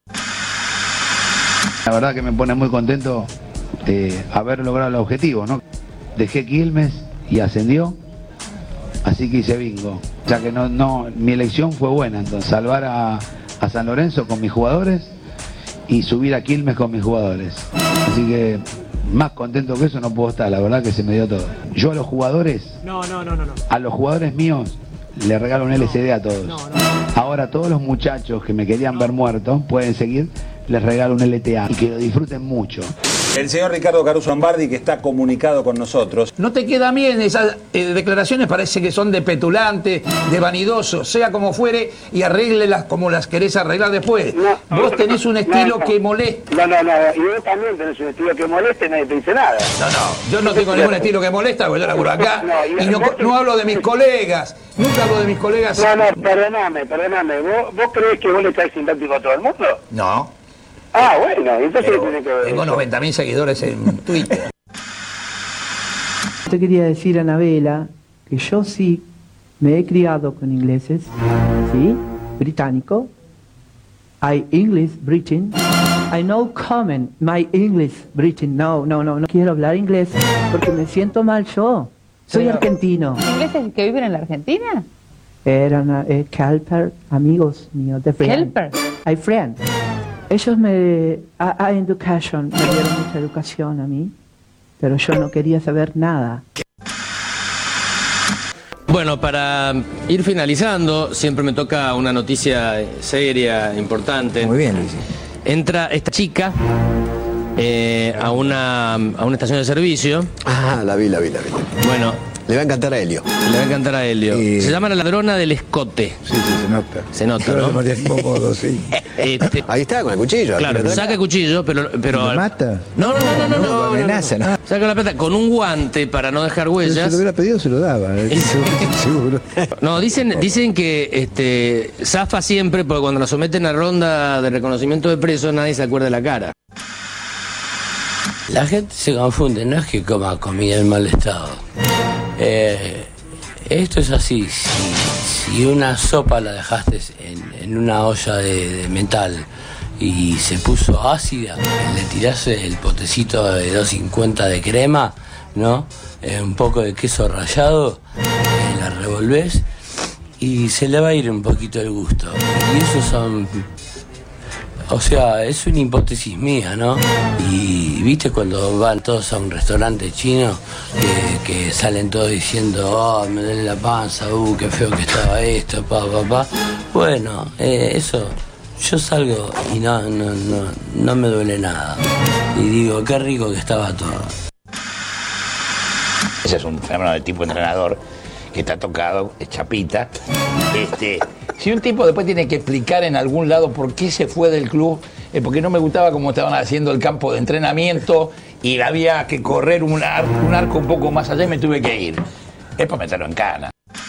La verdad que me pone muy contento de haber logrado el objetivo, ¿no? Dejé Quilmes y ascendió. Así que hice bingo. O sea que mi elección fue buena, entonces salvar a San Lorenzo con mis jugadores y subir a Quilmes con mis jugadores. Así que más contento que eso no puedo estar, la verdad que se me dio todo. Yo a los jugadores, a los jugadores míos les regalo un LCD a todos. Ahora todos los muchachos que me querían ver muerto pueden seguir, les regalo un LTA y que lo disfruten mucho. El señor Ricardo Caruso Lombardi, que está comunicado con nosotros. No te queda bien, esas declaraciones parece que son de petulante, de vanidoso, sea como fuere, y arréglelas como las querés arreglar después. Vos tenés un estilo que molesta. No, y vos también tenés un estilo que molesta y nadie te dice nada. Yo no tengo ningún estilo que molesta, porque yo laburo acá, y no hablo de mis colegas, nunca hablo de mis colegas. Perdóname, ¿vos creés que vos le estás sintáctico a todo el mundo? No. Ah, bueno, entonces tiene que ver. Tengo 90.000 seguidores en Twitter. Te quería decir, Anabela, que yo sí me he criado con ingleses, ¿sí? Británico. I English Britain. I know comment my English Britain. No quiero hablar inglés porque me siento mal yo. Soy argentino. ¿Ingleses que viven en la Argentina? Eran Kelper, amigos míos de friend. ¿Kelper? I friend. Ellos a education, me dieron mucha educación a mí, pero yo no quería saber nada. Bueno, para ir finalizando, siempre me toca una noticia seria, importante. Muy bien, Luis. Entra esta chica a una estación de servicio. Ah, la vi. Bueno. Le va a encantar a Helio. Se llama La Ladrona del Escote. Sí, se nota. ¿No? Sí. Ahí está, con el cuchillo. Claro, saca el cuchillo, pero ¿lo mata? No. Amenaza, ¿no? Saca la plata con un guante para no dejar huellas. Si se lo hubiera pedido, se lo daba. Seguro. No, dicen que zafa siempre, porque cuando la someten a ronda de reconocimiento de presos, nadie se acuerda de la cara. La gente se confunde, no es que coma comida en mal estado. Esto es así, si una sopa la dejaste en una olla de metal y se puso ácida, le tirás el potecito de 250 de crema, ¿no? Un poco de queso rallado, la revolvés y se le va a ir un poquito el gusto. Y eso son... O sea, es una hipótesis mía, ¿no? Y viste cuando van todos a un restaurante chino que salen todos diciendo, me duele la panza, qué feo que estaba esto, pa. Bueno, eso, yo salgo y no me duele nada. Y digo, qué rico que estaba todo. Ese es un fenómeno de tipo entrenador que está tocado, es chapita. Si un tipo después tiene que explicar en algún lado por qué se fue del club, porque no me gustaba cómo estaban haciendo el campo de entrenamiento y había que correr un arco un poco más allá y me tuve que ir. Es para meterlo en cana.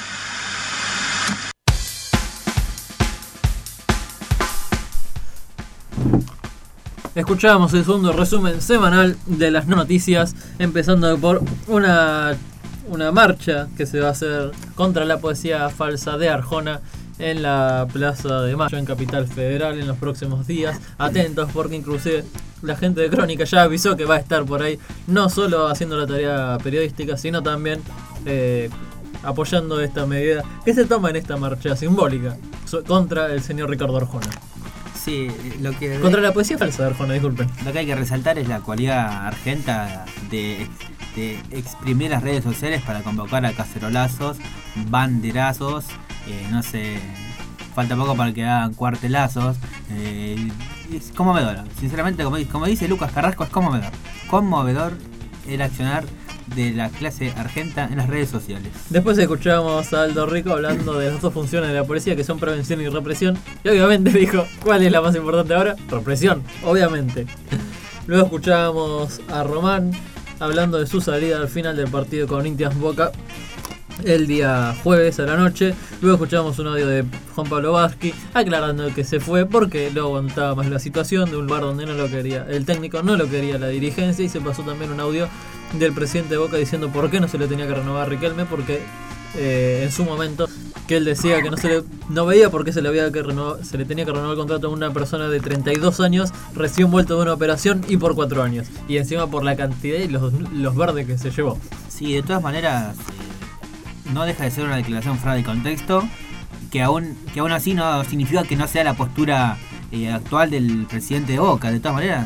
Escuchamos el segundo resumen semanal de las noticias, empezando por una marcha que se va a hacer contra la poesía falsa de Arjona en la Plaza de Mayo en Capital Federal en los próximos días. Atentos, porque inclusive la gente de Crónica ya avisó que va a estar por ahí, no solo haciendo la tarea periodística, sino también apoyando esta medida que se toma en esta marcha simbólica contra el señor Ricardo Arjona. Sí, contra la poesía falsa de Arjona, disculpen. Lo que hay que resaltar es la cualidad argenta de exprimir las redes sociales para convocar a cacerolazos, banderazos, no sé, falta poco para que hagan cuartelazos. Es conmovedor, sinceramente, como dice Lucas Carrasco, es conmovedor el accionar de la clase argenta en las redes sociales. Después escuchamos a Aldo Rico hablando de las dos funciones de la policía, que son prevención y represión. Y obviamente dijo, ¿cuál es la más importante ahora? Represión, obviamente. Luego escuchábamos a Román hablando de su salida al final del partido con Corinthians Boca el día jueves a la noche. Luego escuchamos un audio de Juan Pablo Vázquez aclarando que se fue porque no aguantaba más la situación de un lugar donde no lo quería el técnico, no lo quería la dirigencia. Y se pasó también un audio del presidente de Boca diciendo por qué no se le tenía que renovar a Riquelme, porque en su momento que él decía que no veía por qué se le tenía que renovar el contrato a una persona de 32 años recién vuelto de una operación y por 4 años, y encima por la cantidad y los verdes que se llevó. Sí, de todas maneras no deja de ser una declaración fuera de contexto, que aún así no significa que no sea la postura actual del presidente de Boca. De todas maneras,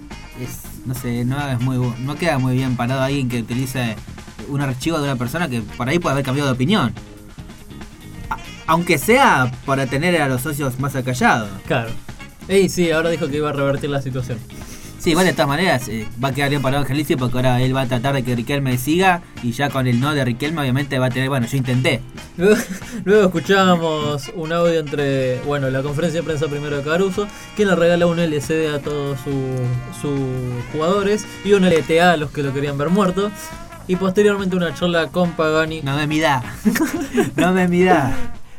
no queda muy bien parado alguien que utilice un archivo de una persona que por ahí puede haber cambiado de opinión, aunque sea para tener a los socios más acallados. Claro. Y sí, ahora dijo que iba a revertir la situación. Sí, bueno, de todas maneras va a quedar bien parado Angelici, porque ahora él va a tratar de que Riquelme siga, y ya con el no de Riquelme obviamente va a tener, bueno, yo intenté. Luego escuchábamos un audio entre, la conferencia de prensa primero de Caruso, quien le regala un LCD a todos sus jugadores y un LTA a los que lo querían ver muerto, y posteriormente una charla con Pagani. No me mida. No me mida.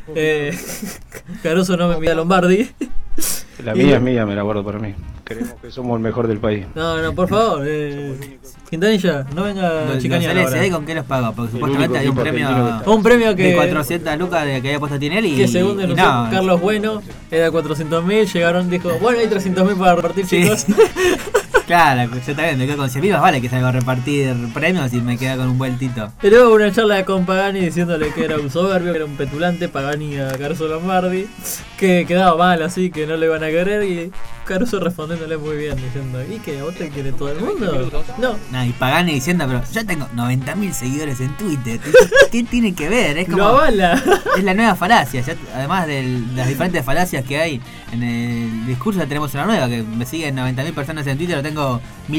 Caruso no me mida Lombardi. La mía es mía, me la guardo para mí. Creemos que somos el mejor del país. No, por favor. Quintanilla, no venga a chicanear ahora. ¿Con qué los paga? Porque supuestamente hay un premio que de 400 lucas que había puesto Tinelli. Que según denunció Carlos Bueno, era 400.000. Llegaron, dijo, bueno, hay 300.000 para repartir, chicos. Claro, yo también me quedo con 100.000, vale que salgo a repartir premios y me queda con un vueltito. Y luego una charla con Pagani diciéndole que era un soberbio, que era un petulante, Pagani a Caruso Lombardi, que quedaba mal así, que no le iban a querer, y Caruso respondiéndole muy bien, diciendo, ¿y que a vos te quiere todo el mundo? No. Y Pagani diciendo, pero yo tengo 90.000 seguidores en Twitter. ¿Qué tiene que ver? Es como, lo avala. Es la nueva falacia. Ya, además de las diferentes falacias que hay en el discurso, ya tenemos una nueva, que me siguen 90.000 personas en Twitter, yo tengo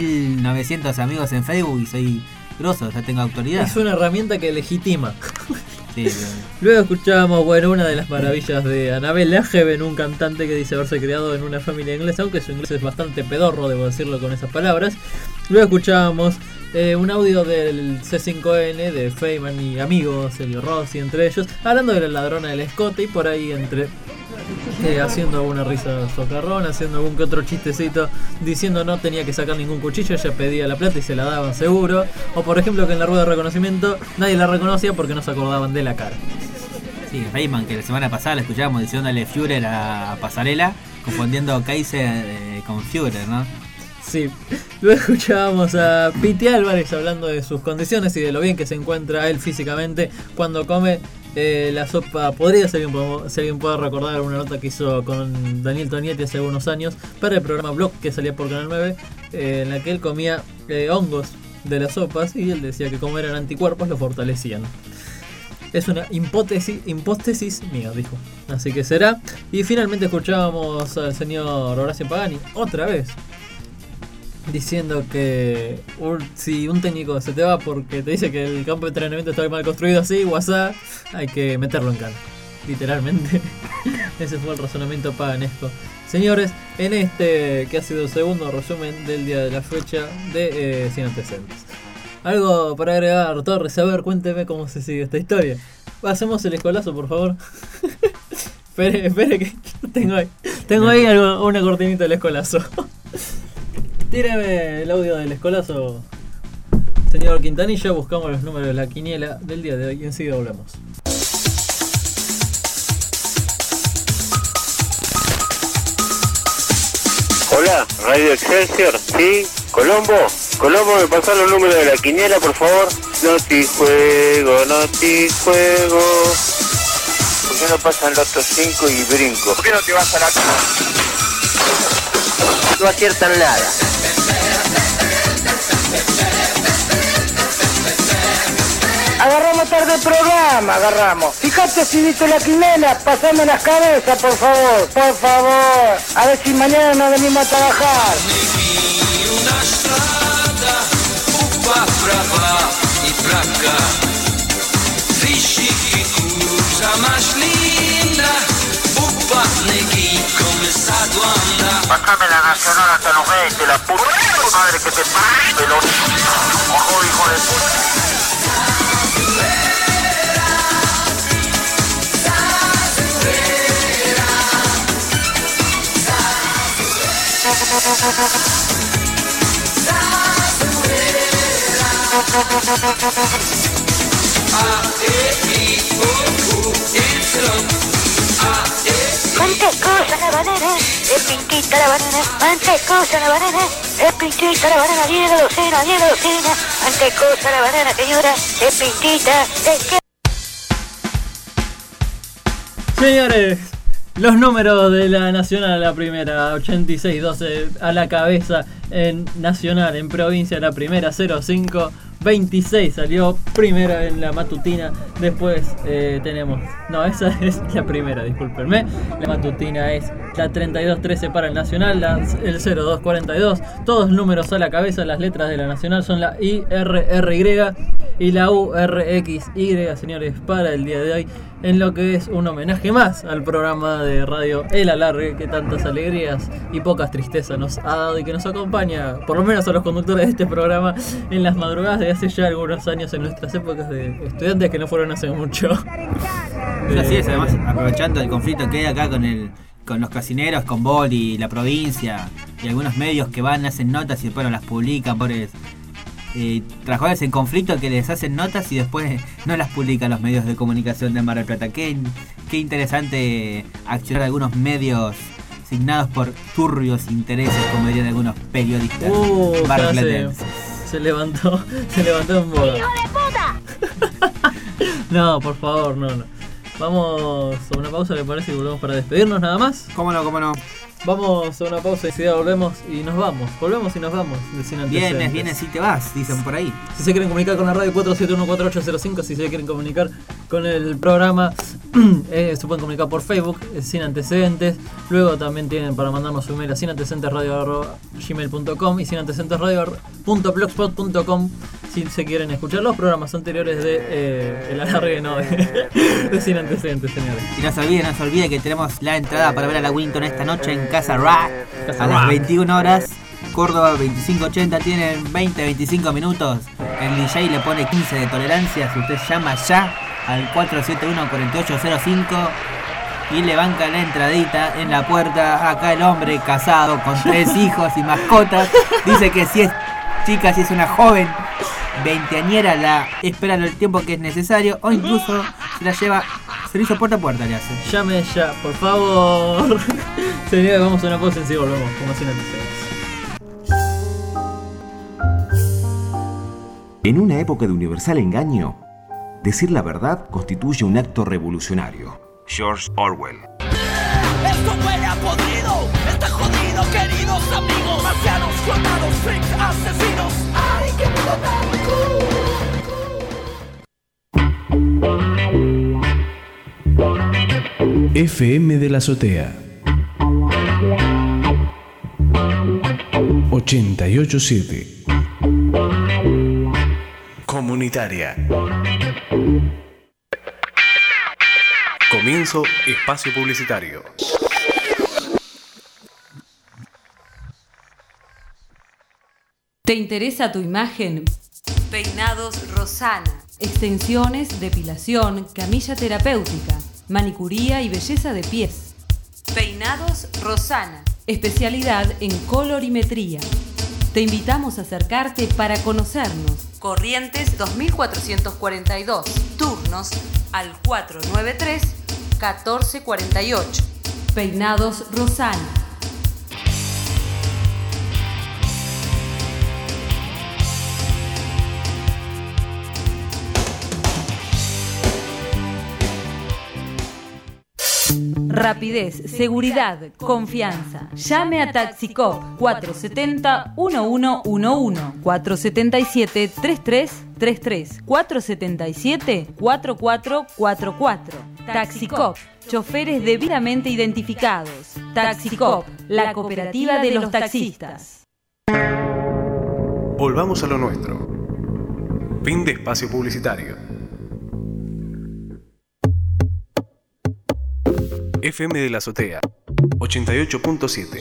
1.900 amigos en Facebook y soy grosso, ya tengo autoridad. Es una herramienta que legitima. Sí, Luego escuchábamos, una de las maravillas de Anabel Ajeven, un cantante que dice haberse criado en una familia inglesa, aunque su inglés es bastante pedorro, debo decirlo con esas palabras. Luego escuchábamos un audio del C5N de Feynman y amigos, Elio Rossi entre ellos, hablando de la ladrona del escote, y por ahí haciendo alguna risa socarrón, haciendo algún que otro chistecito, diciendo no tenía que sacar ningún cuchillo, ella pedía la plata y se la daban seguro. O por ejemplo que en la rueda de reconocimiento nadie la reconocía porque no se acordaban de la cara. Sí, Feynman, que la semana pasada la escuchábamos diciéndole Führer a Pasarela, confundiendo Kaiser con Führer, ¿no? Sí. Luego escuchábamos a Piti Álvarez hablando de sus condiciones y de lo bien que se encuentra él físicamente cuando come la sopa podrida. Si alguien puede recordar una nota que hizo con Daniel Tonietti hace algunos años para el programa Blog que salía por Canal 9, en la que él comía hongos de las sopas, y él decía que como eran anticuerpos lo fortalecían. Es una hipótesis mía, dijo. Así que será. Y finalmente escuchábamos al señor Horacio Pagani otra vez diciendo que si un técnico se te va porque te dice que el campo de entrenamiento está mal construido así, WhatsApp, hay que meterlo en cana. Literalmente. Ese fue el razonamiento paganesco. Señores, en este que ha sido el segundo resumen del día de la fecha de Sin Antecedentes. ¿Algo para agregar, Torres? A ver, cuénteme cómo se sigue esta historia. Hacemos el escolazo, por favor. Espere que tengo ahí una cortinita del escolazo. Tíreme el audio del escolazo, señor Quintanilla. Buscamos los números de la quiniela del día de hoy y enseguida volvemos. Hola, Radio Excelsior, ¿sí? Colombo, ¿me pasan los números de la quiniela, por favor? No te juego. ¿Por qué no pasan los otros 5 y brinco? ¿Por qué no te vas a la cama? No aciertan nada. Agarramos tarde el programa, agarramos. Fíjate si viste la quinela, pasame las cabezas, por favor. A ver si mañana nos venimos a trabajar. pra cá. Vixe, que coisa mais linda. O Neguinho começado a andar. Pasame la Nacional hasta los 20, la puta madre que te parió, pelotudo, ojo, hijo de puta. Mantecosa la banana, es pintita la banana, mantecosa la banana, es pintita la banana, 10 docena, 10 docena, mantecosa la banana, señora, es pintita, es que... Señores, los números de la Nacional, la primera, 86-12 a la cabeza en Nacional, en provincia la primera, 05-26 salió primera en la matutina. Después tenemos, no, esa es la primera, discúlpenme. La matutina es la 32-13 para el Nacional, el 02-42. Todos números a la cabeza, las letras de la Nacional son la IRRY y la URXY, señores, para el día de hoy, en lo que es un homenaje más al programa de radio El Alargue, que tantas alegrías y pocas tristezas nos ha dado y que nos acompaña, por lo menos a los conductores de este programa, en las madrugadas de hace ya algunos años, en nuestras épocas de estudiantes que no fueron hace mucho. Así es, además, aprovechando el conflicto que hay acá con los casineros, con Boli, la provincia y algunos medios que van, hacen notas y después no las publican, pobres trabajadores en conflicto que les hacen notas y después no las publican los medios de comunicación de Mar del Plata. Qué interesante accionar algunos medios signados por turbios intereses, como dirían algunos periodistas marplatenses. Se levantó en boda. ¡Hijo de puta! No, por favor, no. Vamos a una pausa, ¿le parece? Y volvemos para despedirnos nada más. ¿Cómo no? Vamos a una pausa y enseguida volvemos y nos vamos. Volvemos y nos vamos. Vienes y te vas, dicen por ahí. Si se quieren comunicar con la radio 471-4805, si se quieren comunicar con el programa, se pueden comunicar por Facebook, Sin Antecedentes. Luego también tienen para mandarnos un mail a sinantecedentesradio@gmail.com y sinantecedentesradio.blogspot.com si se quieren escuchar los programas anteriores de El Alargue, no, de Sin Antecedentes, señores. Y no se olvide que tenemos la entrada para ver a la Winton esta noche en Casa Rock a las 21 horas. Córdoba 2580 tienen 20-25 minutos. El DJ le pone 15 de tolerancia. Si usted llama ya al 471-4805 y le banca la entradita en la puerta. Acá el hombre casado con 3 hijos y mascotas dice que si es chica, si es una joven veinteañera, la espera el tiempo que es necesario o incluso se la lleva servicio puerta a puerta, le hace. Llame ya, por favor. Señores, vamos a una pausa y enseguida volvemos como Sin Antecedentes. En una época de universal engaño, decir la verdad constituye un acto revolucionario. George Orwell. Esto huele a podrido, está jodido, queridos amigos. Marcianos, clonados, freaks, asesinos. ¡Ay, qué mundo tan cool! FM de la Azotea 88.7 Comunitaria. Comienzo espacio publicitario. ¿Te interesa tu imagen? Peinados Rosana. Extensiones, depilación, camilla terapéutica, manicuría y belleza de pies. Peinados Rosana. Especialidad en colorimetría. Te invitamos a acercarte para conocernos. Corrientes 2442. Turnos al 493-1448. Peinados Rosana. Rapidez, seguridad, confianza. Llame a Taxicop 470-1111, 477-3333, 477-4444. Taxicop, choferes debidamente identificados. Taxicop, la cooperativa de los taxistas. Volvamos a lo nuestro. Fin de espacio publicitario. FM de la Azotea 88.7.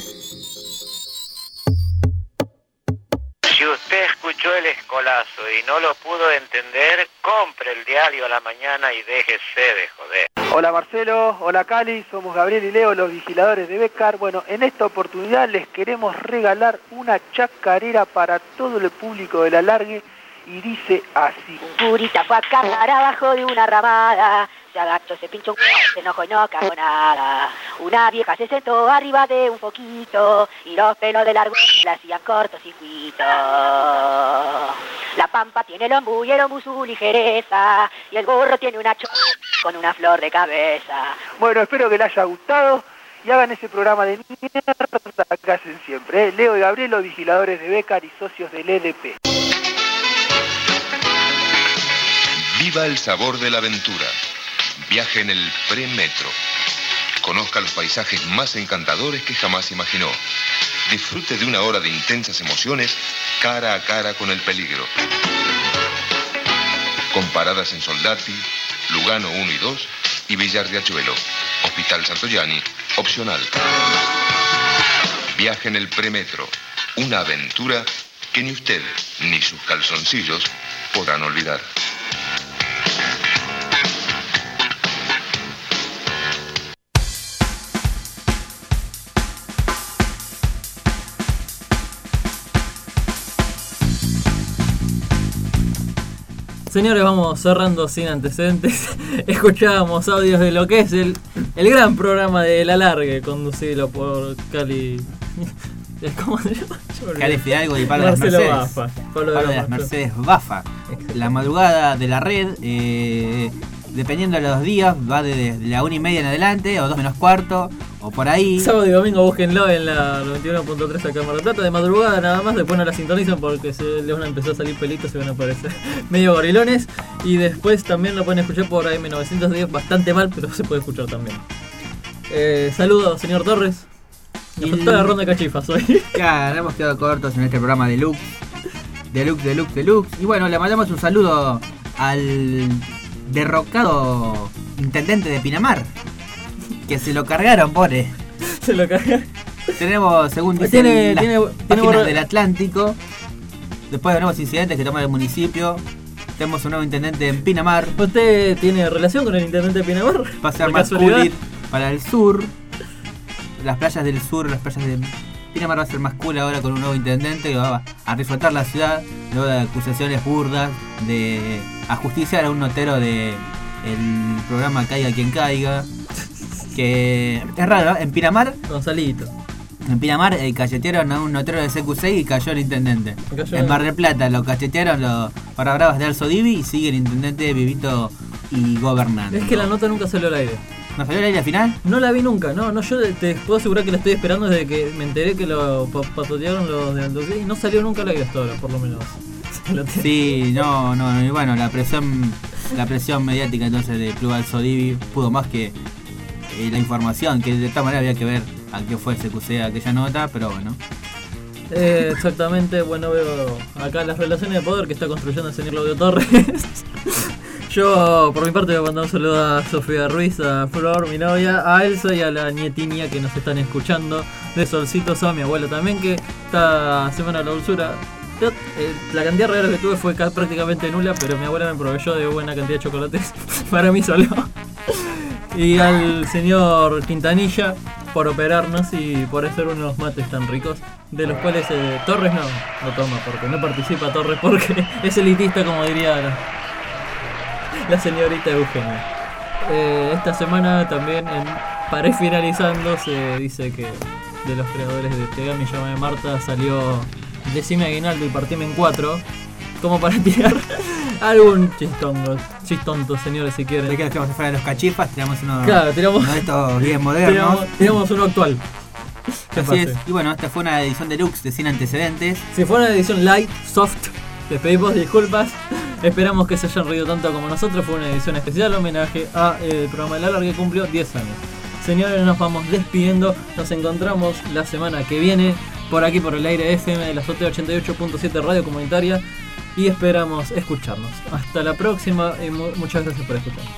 Si usted escuchó El Escolazo y no lo pudo entender, compre el diario a la mañana y déjese de joder. Hola Marcelo, hola Cali, somos Gabriel y Leo, los vigiladores de Becar. Bueno, en esta oportunidad les queremos regalar una chacarera para todo el público del alargue y dice así. Un curita fue a cazar abajo de una ramada, se agachó, se pinchó un se enojó y no cagó nada. Una vieja se sentó arriba de un foquito y los pelos del árbol le hacían cortocircuito. La pampa tiene el ombú y el ombú su ligereza y el burro tiene una con una flor de cabeza. Bueno, espero que les haya gustado y hagan ese programa de mierda que hacen siempre, ¿eh? Leo y Gabriel, los vigiladores de Becar y socios del EDP. Viva el sabor de la aventura. Viaje en el Premetro. Conozca los paisajes más encantadores que jamás imaginó. Disfrute de una hora de intensas emociones cara a cara con el peligro. Con paradas en Soldati, Lugano 1 y 2 y Villar de Achuelo. Hospital Santoyani, opcional. Viaje en el Premetro. Una aventura que ni usted ni sus calzoncillos podrán olvidar. Señores, vamos cerrando sin antecedentes. Escuchábamos audios de lo que es el gran programa de La Largue, conducido por Cali. ¿Cómo se llama? Cali Fidalgo y Pablo de las Mercedes. Bafa. Pablo de las Mercedes Bafa. La madrugada de la red, dependiendo de los días, va de la 1:30 en adelante, o 2 menos cuarto, o por ahí. Sábado y domingo búsquenlo en la 91.3 acá en Mar del Plata, de madrugada nada más, después no la sintonizan porque les van a empezar a salir pelitos y van a aparecer medio gorilones. Y después también lo pueden escuchar por AM910, bastante mal, pero se puede escuchar también. Saludos, señor Torres. Nos faltó la ronda de cachifas hoy. Claro, hemos quedado cortos en este programa Deluxe. Y bueno, le mandamos un saludo al derrocado intendente de Pinamar, que se lo cargaron, pobre. Se lo cargaron. Tenemos, según dicen las páginas del Atlántico, después de nuevos incidentes que toma el municipio, tenemos un nuevo intendente en Pinamar. ¿Usted tiene relación con el intendente de Pinamar? Va a ser más cool para el sur. Las playas del sur, las playas de Pinamar va a ser más cool ahora con un nuevo intendente que va a reflotar la ciudad luego de acusaciones burdas de ajusticiar a un notero de el programa Caiga Quien Caiga. Que es raro, ¿no? En Pinamar, Gonzalito. En Pinamar cachetearon a un notero de CQC y cayó el intendente. En Mar del Plata lo cachetearon los parabravas de Alzo Divi y sigue el intendente vivito y gobernando. Es que la nota nunca salió al aire. ¿No salió al aire al final? No la vi nunca, no, yo te puedo asegurar que la estoy esperando desde que me enteré que lo patotearon los de Alto Divi y no salió nunca al aire hasta ahora, por lo menos. Sí, no, y bueno, la presión mediática entonces del Club Alzo Divi pudo más que la información, que de esta manera había que ver a qué fue CQC aquella nota, pero bueno. Exactamente, bueno, veo acá las relaciones de poder que está construyendo el señor Claudio Torres. Yo, por mi parte, voy a mandar un saludo a Sofía Ruiz, a Flor, mi novia, a Elsa y a la nietinia que nos están escuchando, de Solcitos, a mi abuela también, que esta semana de la dulzura. La cantidad de regalos que tuve fue prácticamente nula, pero mi abuela me proveyó de buena cantidad de chocolates para mí solo. Y al señor Quintanilla por operarnos y por hacer unos mates tan ricos, de los cuales Torres no toma, porque no participa Torres, porque es elitista, como diría la señorita Eugenia. Esta semana también en Pared Finalizando se dice que de los creadores de Pegame y Llámame Marta salió Decime Aguinaldo y Partime en 4, como para tirar algún chistonto, señores, si quieren. ¿De qué nos quedamos afuera de los cachifas? Tiramos uno, tiramos uno de estos bien modernos. Tiramos uno actual. Así es. Y bueno, esta fue una edición deluxe de Sin Antecedentes. Si fue una edición light, soft, les pedimos disculpas. Esperamos que se hayan reído tanto como nosotros. Fue una edición especial, homenaje a el programa de La Largue que cumplió 10 años. Señores, nos vamos despidiendo. Nos encontramos la semana que viene por aquí, por el aire FM de la Azotea 88.7 Radio Comunitaria. y esperamos escucharnos. Hasta la próxima y muchas gracias por escucharnos.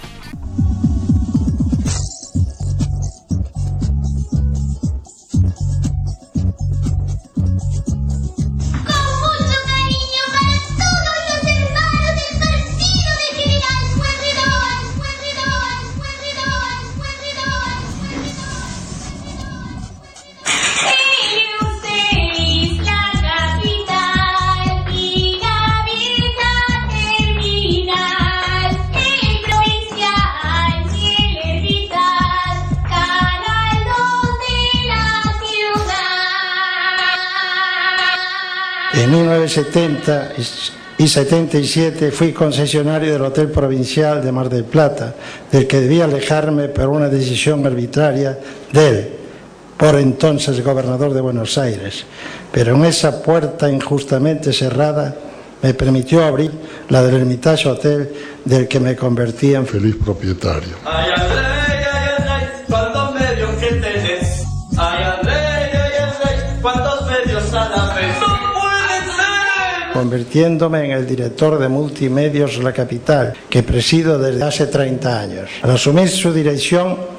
En 1970 y 77 fui concesionario del Hotel Provincial de Mar del Plata, del que debía alejarme por una decisión arbitraria del por entonces gobernador de Buenos Aires. Pero en esa puerta injustamente cerrada me permitió abrir la del Hermitage Hotel, del que me convertí en feliz propietario. Ay, André, ¿cuántos medios que tenés? Ay, André, ¿cuántos medios a la vez? Convirtiéndome en el director de Multimedios La Capital, que presido desde hace 30 años. Al asumir su dirección,